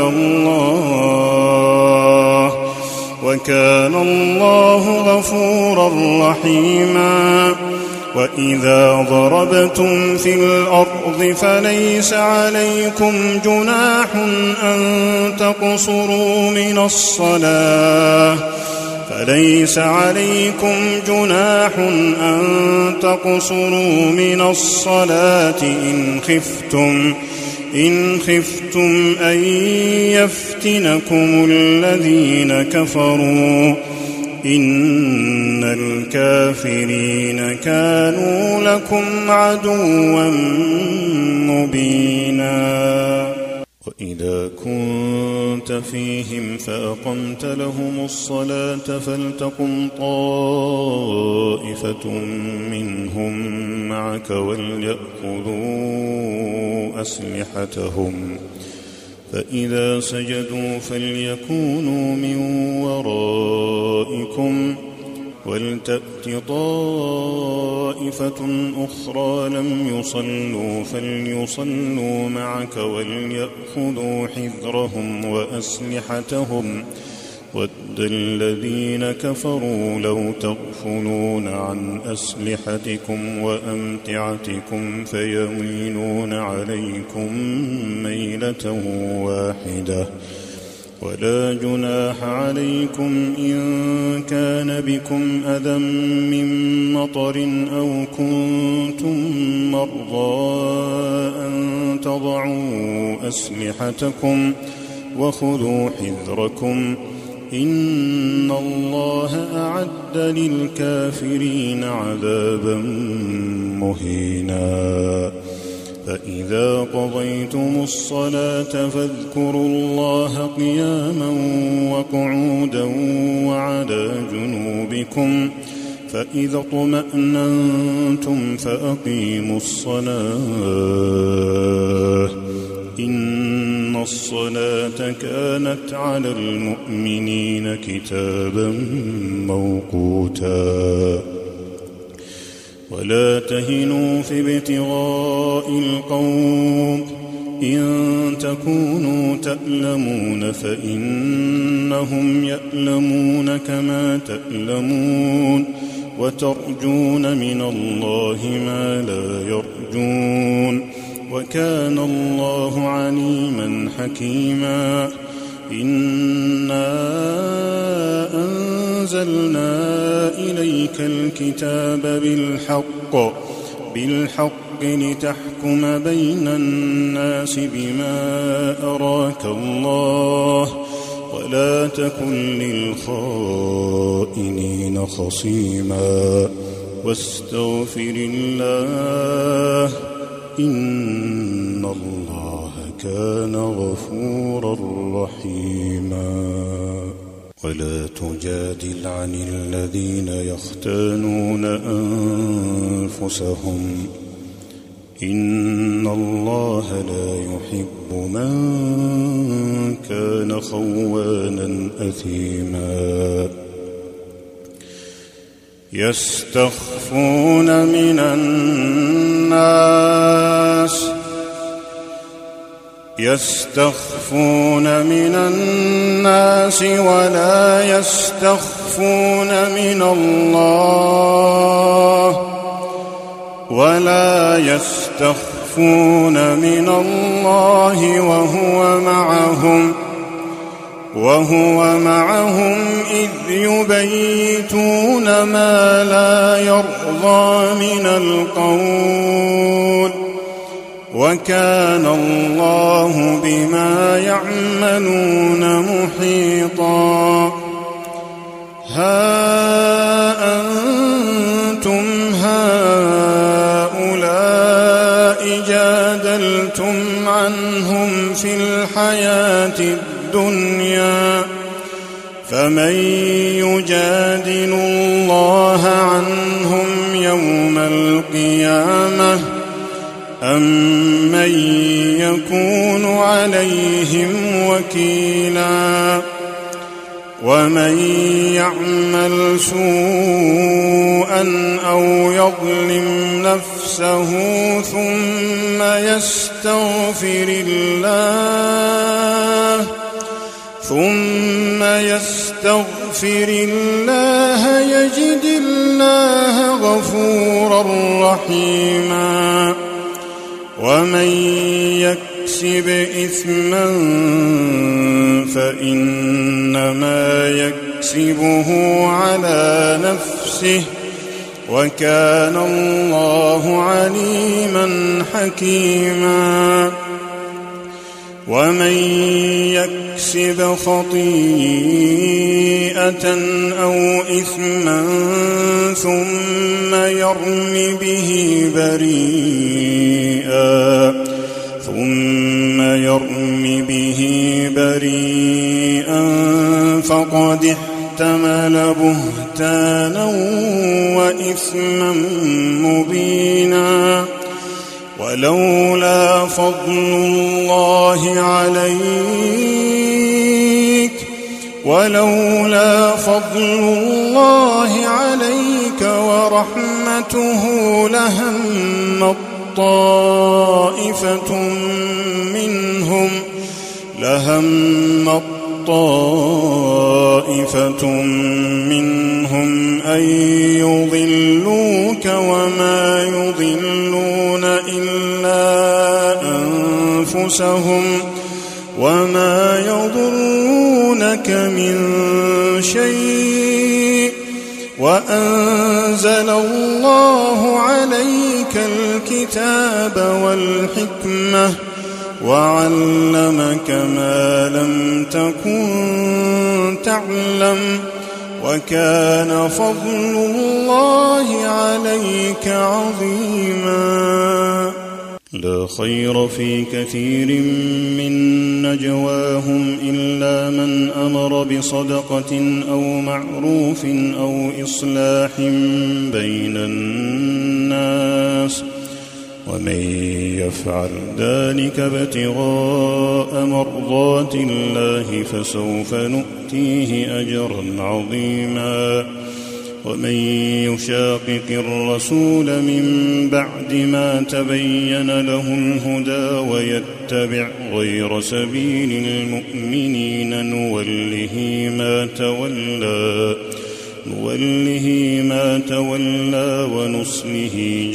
الله، وكان الله غفورا رحيما. وإذا ضربتم في الأرض فليس عليكم جناح أن تقصروا من الصلاة فليس عليكم جناح أن تقصروا من الصلاة إن خفتم إن خفتم أن يفتنكم الذين كفروا إن الكافرين كانوا لكم عدوا مبينا. وإذا كنت فيهم فأقمت لهم الصلاة فلتقم طائفة منهم معك وليأخذوا أسلحتهم فإذا سجدوا فليكونوا من ورائكم ولتأت طائفة أخرى لم يصلوا فليصلوا معك وليأخذوا حذرهم وأسلحتهم ود الذين كفروا لو تغفلون عن أسلحتكم وأمتعتكم فيميلون عليكم ميلة واحدة. ولا جناح عليكم إن كان بكم أذى من مطر أو كنتم مرضى أن تضعوا أسلحتكم وخذوا حذركم إن الله أعد للكافرين عذابا مهينا. فإذا قضيتم الصلاة فاذكروا الله قياما وقعودا وعلى جنوبكم فإذا اطمأننتم فأقيموا الصلاة إن الصلاة كانت على المؤمنين كتابا موقوتا. ولا تهنوا في ابتغاء القوم إن تكونوا تألمون فإنهم يألمون كما تألمون وترجون من الله ما لا يرجون وكان الله عليما حكيما. إنا أنزلنا إليك الكتاب بالحق بالحق لتحكم بين الناس بما أراك الله ولا تكن للخائنين خصيما واستغفر الله إن الله كان غفورا رحيما. ولا تجادل عن الذين يختانون أنفسهم إن الله لا يحب من كان خوانا أثيما. يستخفون من الناس يستخفون من الناس ولا يستخفون من الله ولا يستخفون من الله وهو معهم وهو معهم إذ يبيتون ما لا يرضى من القول وكان الله بما يعملون محيطا. ها عنهم في الحياة الدنيا فمن يجادل الله عنهم يوم القيامة أم من يكون عليهم وكيلا ومن يعمل سوءا أو يظلم نفسه ثم يستغفر الله ثم يستغفر الله يجد الله غفورا رحيما ومن يكسب إثما فإنما يكسبه على نفسه وكان الله عليما حكيما ومن يكسب خطيئة أو إثما ثم يرم به بريئا ثم يرم به بريئا فقد احتمل بهتانا وإثما مبينا ولولا فضل الله عليك ولولا فضل الله عليك ورحمته لهم طائفة منهم لهم طائفة منهم أن يضلوك وما يضلون إلا أنفسهم وما يضرونك من شيء وأنزل الله عليك الكتاب والحكمة وعلمك ما لم تكن تعلم وكان فضل الله عليك عظيما لا خير في كثير من نجواهم إلا من أمر بصدقة أو معروف أو إصلاح بين الناس ومن يفعل ذلك ابتغاء مرضات الله فسوف نؤتيه أجرا عظيما ومن يشاقق الرسول من بعد ما تبين له الهدى ويتبع غير سبيل المؤمنين نوله ما تولى نوله ما تولى ونصله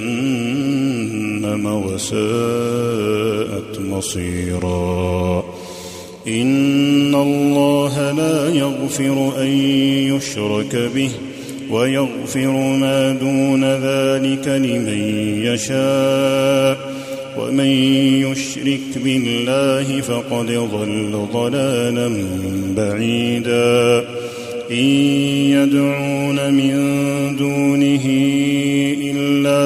جهنم وساءت مصيرا إن الله لا يغفر أن يشرك به ويغفر ما دون ذلك لمن يشاء ومن يشرك بالله فقد ضل ضلالا بعيدا إن يدعون من دونه إلا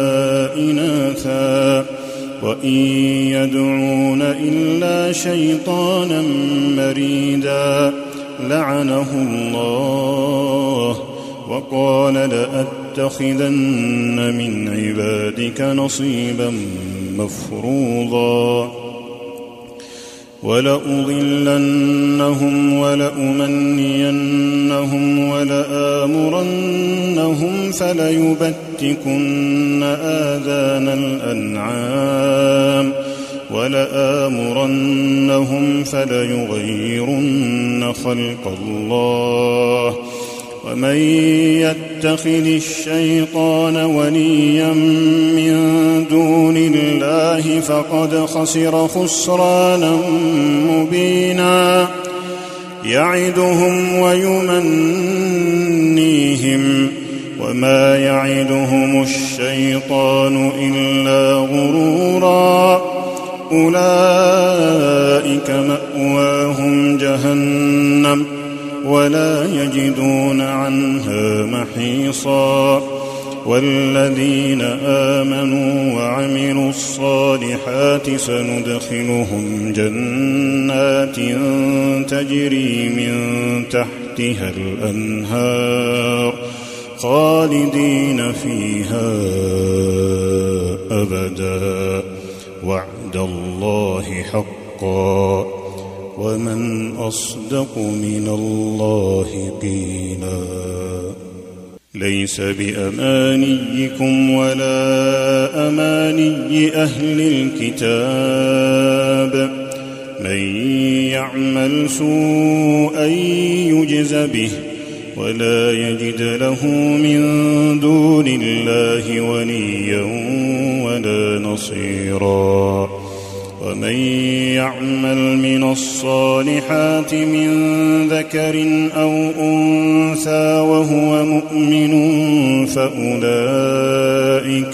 إناثا وإن يدعون إلا شيطانا مريدا لعنه الله وقال لأتخذن من عبادك نصيبا مفروضا ولأضلنهم ولأمنينهم ولآمرنهم فليبتكن آذان الأنعام ولآمرنهم فليغيرن خلق الله ومن يتخذ الشيطان وليا من دون الله فقد خسر خسرانا مبينا يعدهم ويمنيهم وما يعدهم الشيطان إلا غرورا أولئك مأواهم جهنم ولا يجدون عنها محيصا والذين آمنوا وعملوا الصالحات سندخلهم جنات تجري من تحتها الأنهار خالدين فيها أبدا وعد الله حقا ومن أصدق من الله قيلا ليس بأمانيكم ولا أماني أهل الكتاب من يعمل سوءا يجز به ولا يجد له من دون الله وليا ولا نصيرا ومن يعمل من الصالحات من ذكر أو أنثى وهو مؤمن فأولئك,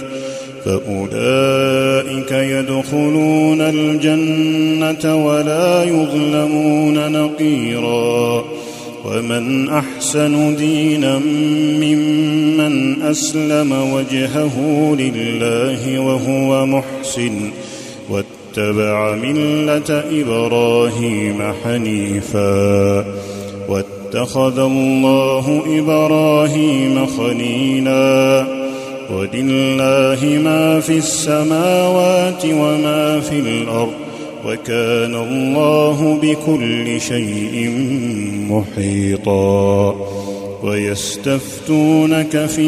فأولئك يدخلون الجنة ولا يظلمون نقيرا ومن أحسن دينا ممن أسلم وجهه لله وهو محسن واتبع ملة إبراهيم حنيفا واتخذ الله إبراهيم خليلا ولله ما في السماوات وما في الأرض وكان الله بكل شيء محيطا ويستفتونك في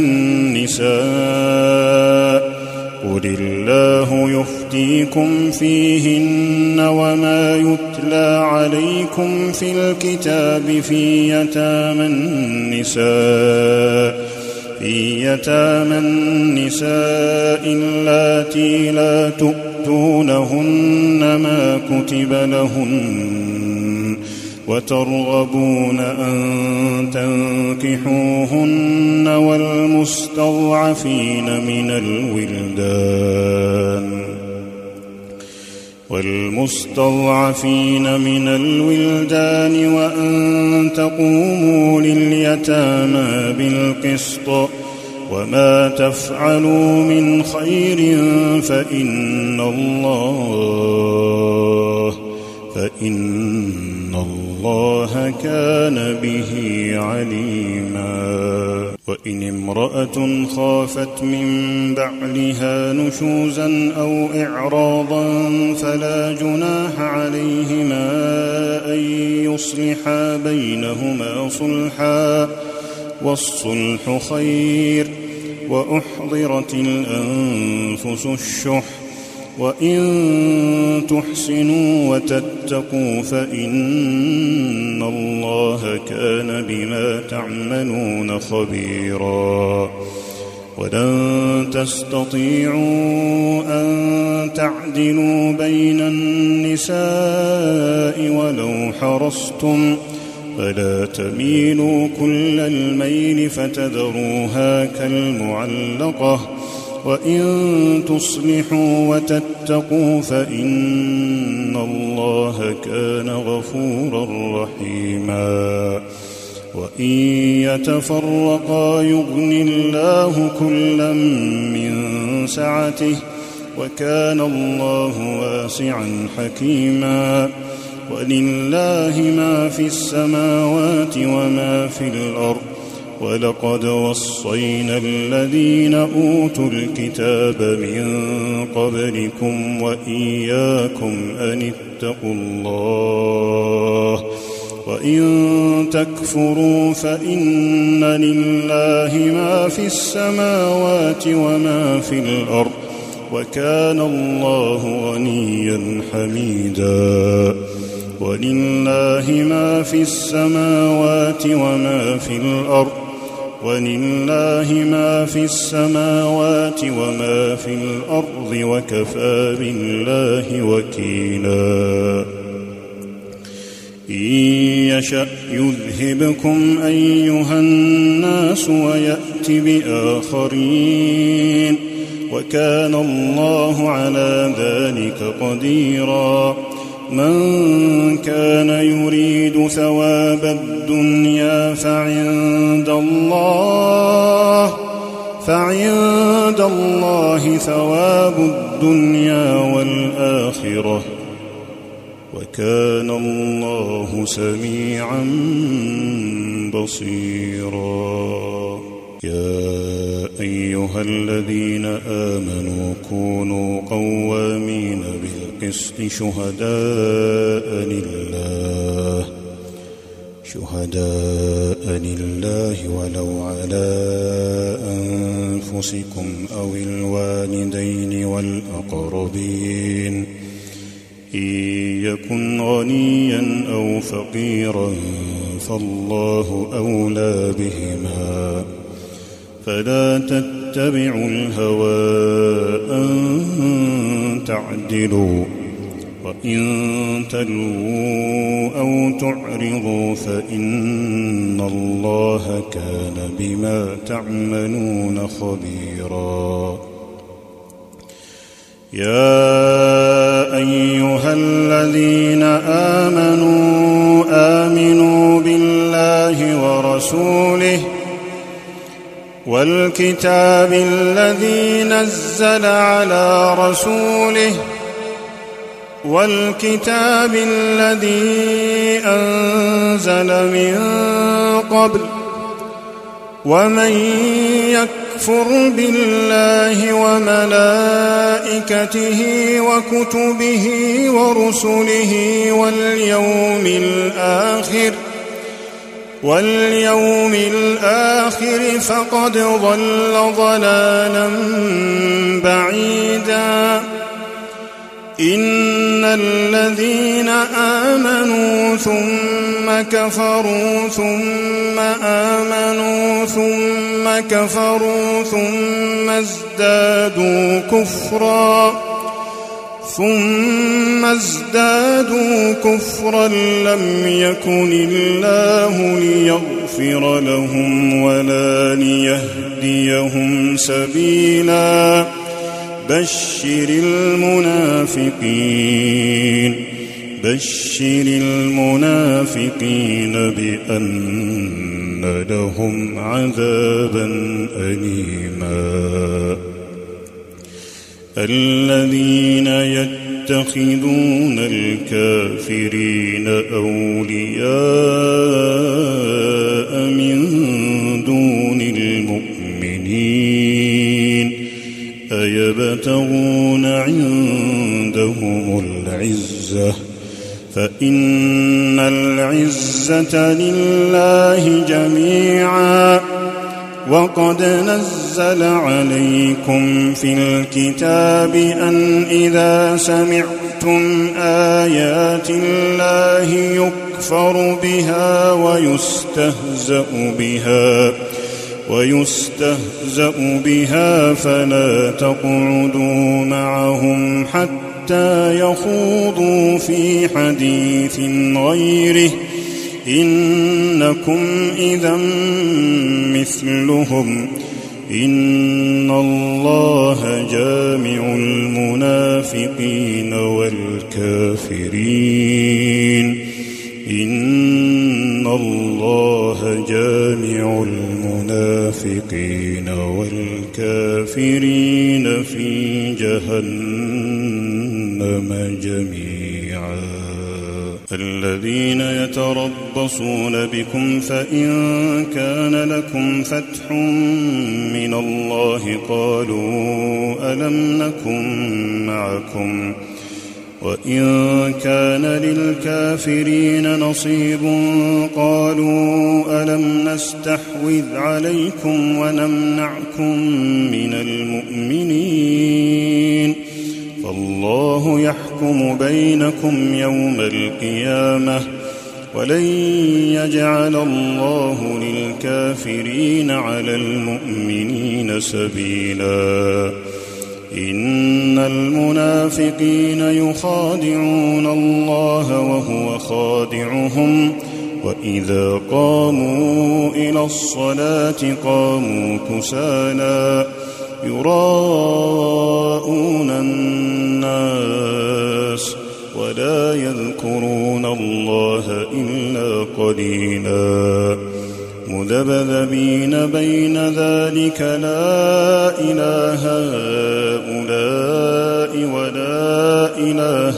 النساء قل الله يفتيكم فيهن وما يتلى عليكم في الكتاب في يتامى النساء في يتامى النساء اللاتي لا تؤتونهن ما كتب لهن وترغبون أن تنكحوهن والمستضعفين من الولدان والمستضعفين من الولدان وأن تقوموا لليتامى بالقسط وما تفعلوا من خير فإن الله فإن الله كان به عليما وإن امرأة خافت من بعلها نشوزا أو إعراضا فلا جناح عليهما أن يصلحا بينهما صلحا والصلح خير وأحضرت الأنفس الشح وإن تحسنوا وتتقوا فإن الله كان بما تعملون خبيرا ولن تستطيعوا أن تعدلوا بين النساء ولو حرصتم فلا تميلوا كل الميل فتذروها كالمعلقة وإن تصلحوا وتتقوا فإن الله كان غفورا رحيما وإن يتفرقا يغن الله كلا من سعته وكان الله واسعا حكيما ولله ما في السماوات وما في الأرض ولقد وصينا الذين أوتوا الكتاب من قبلكم وإياكم أن اتقوا الله وإن تكفروا فإن لله ما في السماوات وما في الأرض وكان الله غنيا حميدا ولله ما في السماوات وما في الأرض ولله ما في السماوات وما في الأرض وكفى بالله وكيلا إن يشأ يذهبكم أيها الناس ويأت بآخرين وكان الله على ذلك قديرا من كان يريد ثواب الدنيا فعند الله فعند عند الله ثواب الدنيا والآخرة وكان الله سميعا بصيرا. يا أيها الذين آمنوا كونوا قوامين بالقسط شهداء لله شهداء لله ولو على أنفسكم أو الوالدين والأقربين إن يكن غنيا أو فقيرا فالله أولى بهما فلا تتبعوا الهوى أن تعدلوا وإن تلووا أو تعرضوا فإن الله كان بما تعملون خبيرا. يا أيها الذين آمنوا آمنوا بالله ورسوله والكتاب الذي نزل على رسوله والكتاب الذي أنزل من قبل ومن يكفر بالله وملائكته وكتبه ورسله واليوم الآخر واليوم الآخر فقد ضل ضلالا بعيدا. إن الذين آمنوا ثم كفروا ثم آمنوا ثم كفروا ثم ازدادوا كفرا ثم ازدادوا كفرا لم يكن الله ليغفر لهم ولا ليهديهم سبيلا. بشر المنافقين بشر المنافقين بأن لهم عذابا أليما. الذين يتخذون الكافرين أولياء من دون المؤمنين أيبتغون عندهم العزة فإن العزة لله جميعا. وقد نزل عليكم في الكتاب أن إذا سمعتم آيات الله يكفر بها ويستهزأ بها ويستهزأ بها فلا تقعدوا معهم حتى يخوضوا في حديث غيره إنكم إذا مثلهم. إن الله جامع المنافقين والكافرين إن الله جامع المنافقين والكافرين في جهنم جميعا. الذين يتربصون بكم فإن كان لكم فتح من الله قالوا ألم نكن معكم وإن كان للكافرين نصيب قالوا ألم نستحوذ عليكم ونمنعكم من المؤمنين فالله يحكم بينكم يوم القيامة ولن يجعل الله للكافرين على المؤمنين سبيلا. إن المنافقين يخادعون الله وهو خادعهم وإذا قاموا إلى الصلاة قاموا كسالى يراءون الناس ولا يذكرون الله إلا قليلا. مذبذبين بين ذلك لا إله هؤلاء ولا إله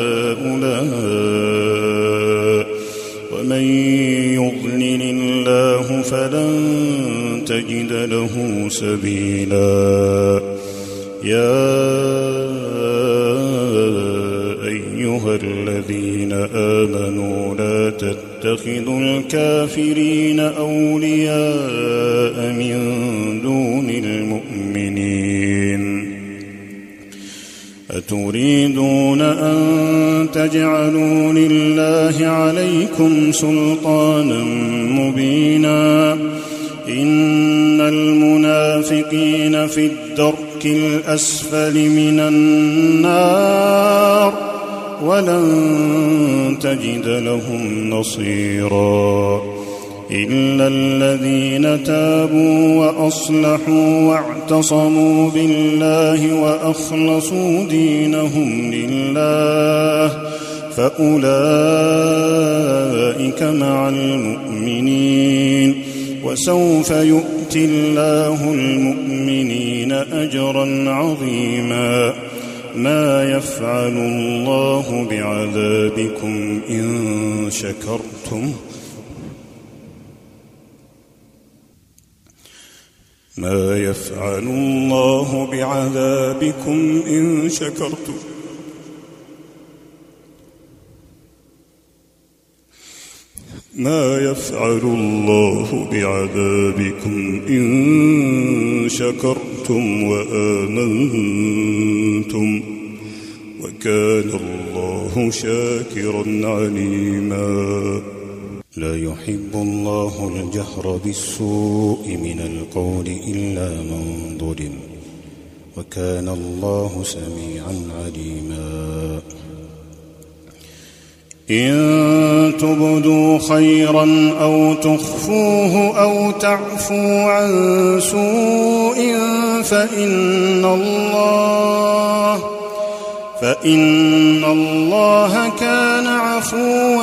هؤلاء ومن يضلل الله فلن تجد له سبيلا يا أيها الذين آمنوا لا تتخذوا الكافرين أولياء من دون المؤمنين أتريدون أن تجعلوا لله عليكم سلطانا مبينا إن المنافقين في الدرك الأسفل من النار ولن تجد لهم نصيرا إلا الذين تابوا وأصلحوا واعتصموا بالله وأخلصوا دينهم لله فأولئك مع المؤمنين وسوف يؤتي الله المؤمنين أجرا عظيما ما يفعل الله بعذابكم إن شكرتم ما يفعل الله بعذابكم إن شكرتم ما يفعل الله بعذابكم إن شكرتم وآمنتم وكان الله شاكرا عليما لا يحب الله الجهر بالسوء من القول إلا من ظلم وكان الله سميعا عليما إن تبدوا خيرا أو تخفوه أو تعفوا عن سوء فإن الله فإن الله كان عفوا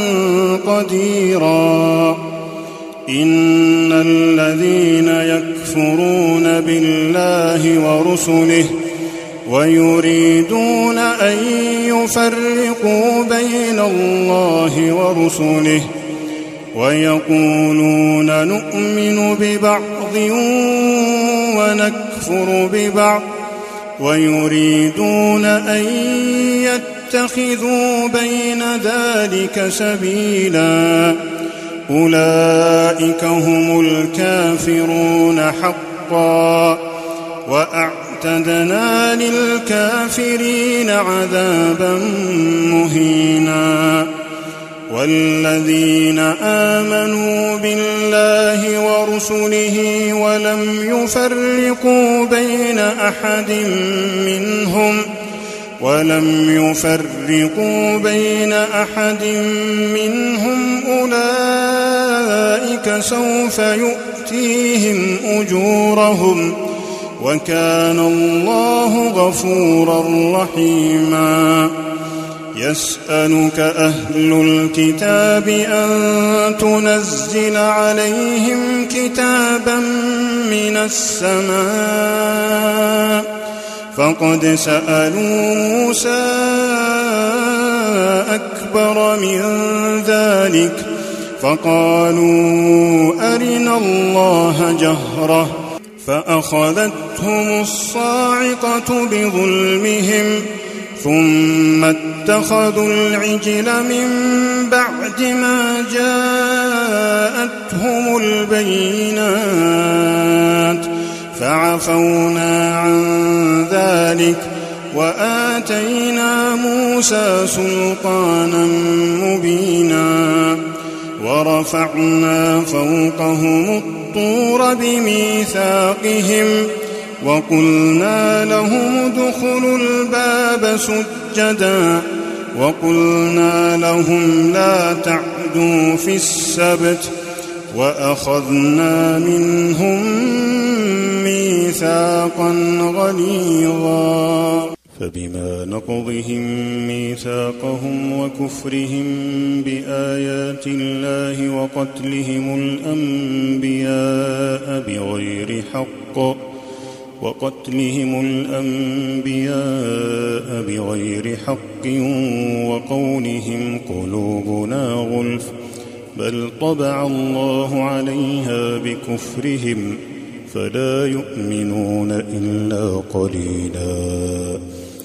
قديرا إن الذين يكفرون بالله ورسله ويريدون أن يفرقوا بين الله ورسله ويقولون نؤمن ببعض ونكفر ببعض ويريدون أن يتخذوا بين ذلك سبيلا أولئك هم الكافرون حقا وأعتدنا للكافرين عذابا مهينا والذين آمنوا بالله ورسله ولم يفرقوا بين أحد منهم ولم يفرقوا بين أحد منهم أولئك سوف يؤتيهم أجورهم وكان الله غفورا رحيما يسألك أهل الكتاب أن تنزل عليهم كتابا من السماء فقد سألوا موسى أكبر من ذلك فقالوا أرنا الله جهرة فأخذتهم الصاعقة بظلمهم ثم اتخذوا العجل من بعد ما جاءتهم البينات فعفونا عن ذلك وآتينا موسى سلطانا مبينا ورفعنا فوقهم الطور بميثاقهم وقلنا لهم ادخلوا الباب سجدا وقلنا لهم لا تعدوا في السبت وأخذنا منهم ميثاقا غليظا فبما نقضهم ميثاقهم وكفرهم بآيات الله وقتلهم الأنبياء بغير حق وقتلهم الأنبياء بغير حق وقولهم قلوبنا غلف بل طبع الله عليها بكفرهم فلا يؤمنون إلا قليلا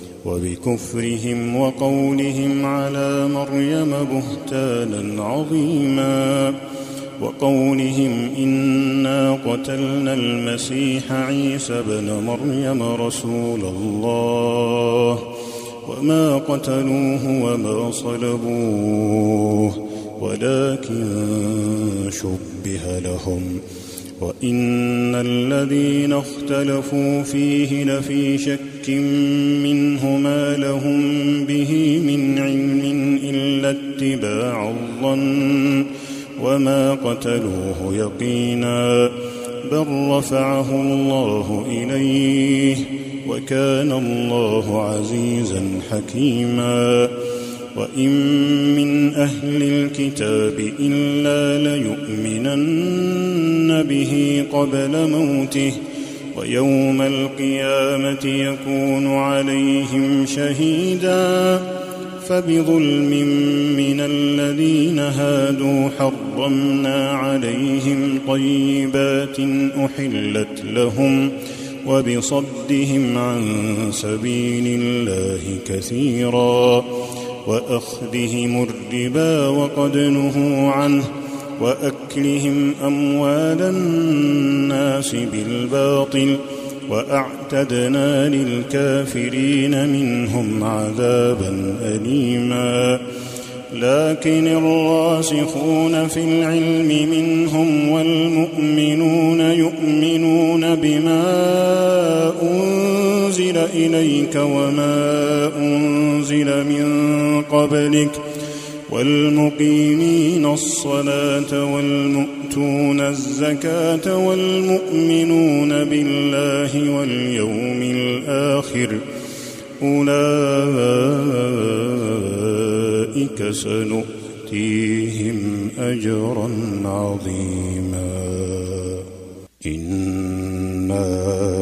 وبكفرهم وقولهم على مريم بهتانا عظيما وقولهم إنا قتلنا المسيح عيسى بن مريم رسول الله وما قتلوه وما صلبوه ولكن شبه لهم وإن الذين اختلفوا فيه لفي شك منه ما لهم به من علم إلا اتباع الظن وما قتلوه يقينا بل رفعه الله إليه وكان الله عزيزا حكيما وإن من أهل الكتاب إلا ليؤمنن به قبل موته ويوم القيامة يكون عليهم شهيدا فبظلم من الذين هادوا حرمنا عليهم طيبات أحلت لهم وبصدهم عن سبيل الله كثيرا وأخذهم الربا وقد نهوا عنه وأكلهم أموال الناس بالباطل وأعتدنا للكافرين منهم عذابا أليما لكن الراسخون في العلم منهم والمؤمنون يؤمنون بما أنزل إليك وما أنزل من قبلك والمقيمين الصلاة والمؤتون الزكاة والمؤمنون بالله واليوم الآخر أولئك سنؤتيهم أجرا عظيما إنا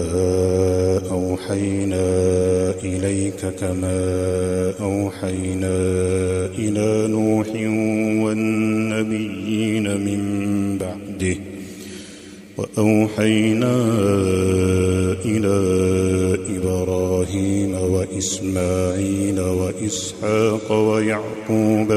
أوحينا إليك كما أوحينا إلى نوح والنبيين من بعده وأوحينا إلى إبراهيم وإسماعيل وإسحاق ويعقوب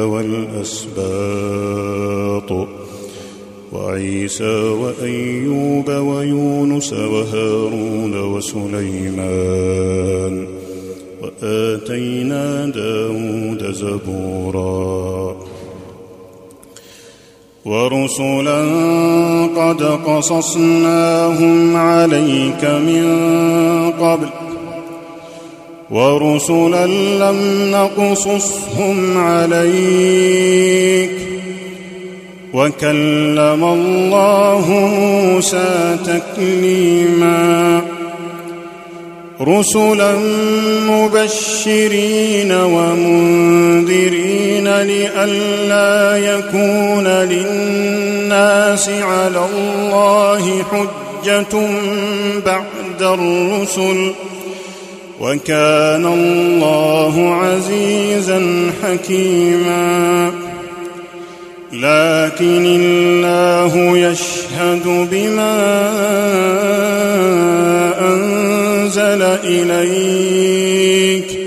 والأسباط وعيسى وأيوب ويونس وهارون وسليمان وآتينا داود زبورا ورسلا قد قصصناهم عليك من قبل ورسلا لم نقصصهم عليك وكلم الله موسى تكليما رسلا مبشرين ومنذرين لئلا يكون للناس على الله حجة بعد الرسل وكان الله عزيزا حكيما لكن الله يشهد بما أنزل إليك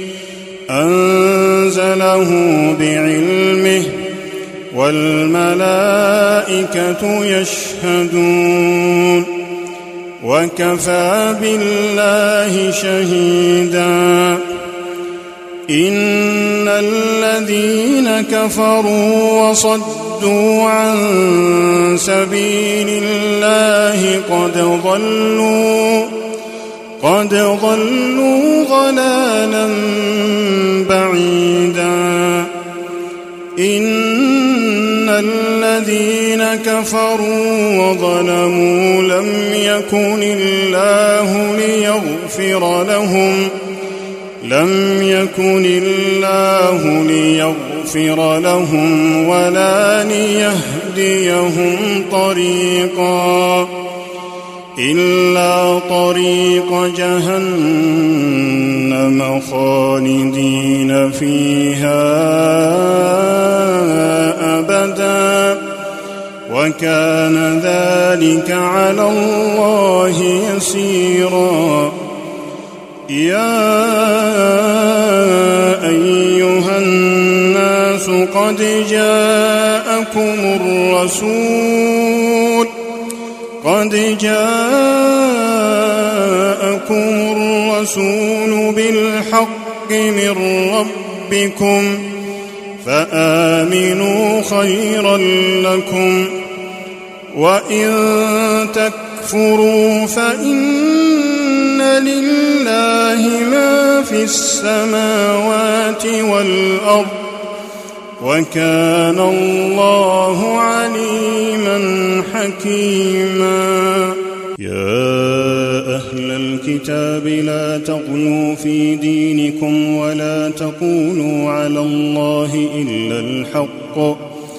أنزله بعلمه والملائكة يشهدون وكفى بالله شهيدا إن الذين كفروا وصدوا عن سبيل الله قد ضلوا قد ضلوا ضلالا بعيدا إن الذين كفروا وظلموا لم يكن الله ليغفر لهم لم يكن الله ليغفر لهم ولا ليهديهم طريقا إلا طريق جهنم خالدين فيها أبدا وكان ذلك على الله يسيرا يا أيها الناس قد جاءكم الرسول قد جاءكم الرسول بالحق من ربكم فآمنوا خيرا لكم وإن تكفروا فإن لله ما في السماوات والأرض وكان الله عليما حكيما يا أهل الكتاب لا تغلوا في دينكم ولا تقولوا على الله إلا الحق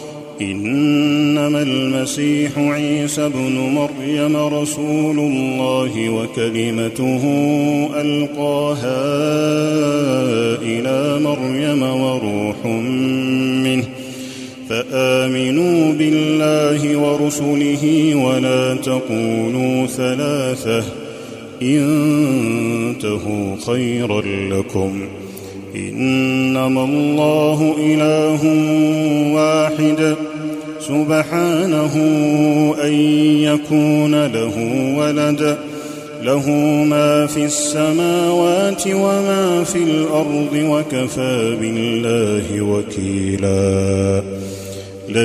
إنما المسيح عيسى ابن مريم رسول الله وكلمته ألقاها إلى مريم وروح منه فآمنوا بالله ورسله ولا تقولوا ثلاثة انتهوا خيرا لكم إنما الله إله واحد سبحانه أن يكون له ولد له ما في السماوات وما في الأرض وكفى بالله وكيلا لن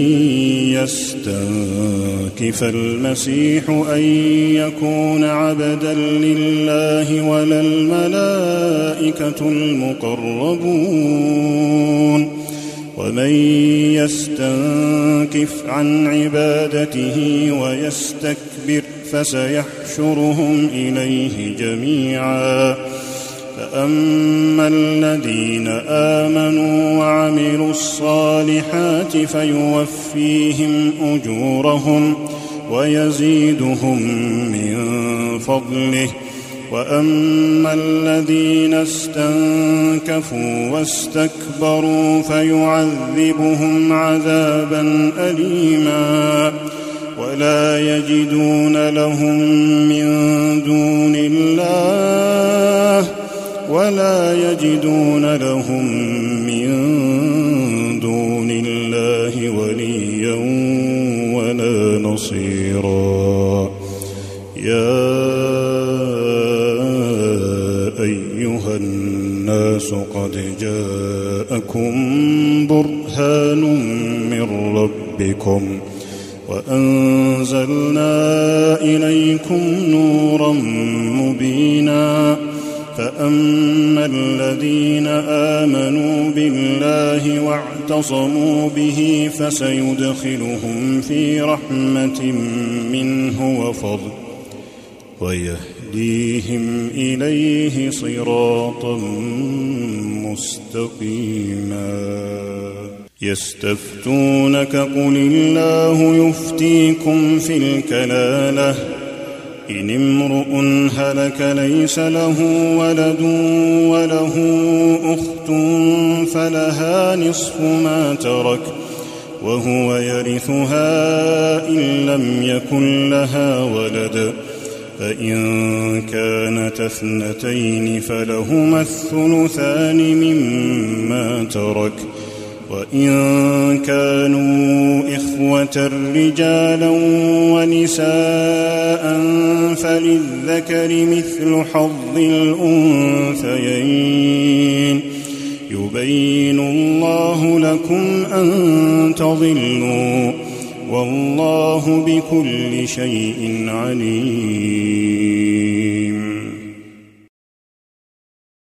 يستنكف المسيح أن يكون عبدا لله ولا الملائكة المقربون ومن يستنكف عن عبادته ويستكبر فسيحشرهم إليه جميعا فأما الذين آمنوا وعملوا الصالحات فيوفيهم أجورهم ويزيدهم من فضله وأما الذين استنكفوا واستكبروا فيعذبهم عذابا أليما ولا يجدون لهم من دون الله ولا يجدون لهم من دون الله وليا ولا نصيرا يا أيها الناس قد جاءكم برهان من ربكم وأنزلنا إليكم نورا مبينا فأما الذين آمنوا بالله واعتصموا به فسيدخلهم في رحمة منه وفضل ويهديهم إليه صراطا مستقيما يستفتونك قل الله يفتيكم في الكلالة إن امرؤ هلك ليس له ولد وله أخت فلها نصف ما ترك وهو يرثها إن لم يكن لها ولد فإن كانت اثنتين فلهما الثلثان مما ترك وإن كانوا إخوة رجالا ونساء فللذكر مثل حظ الأنثيين يبين الله لكم أن تضلوا والله بكل شيء عليم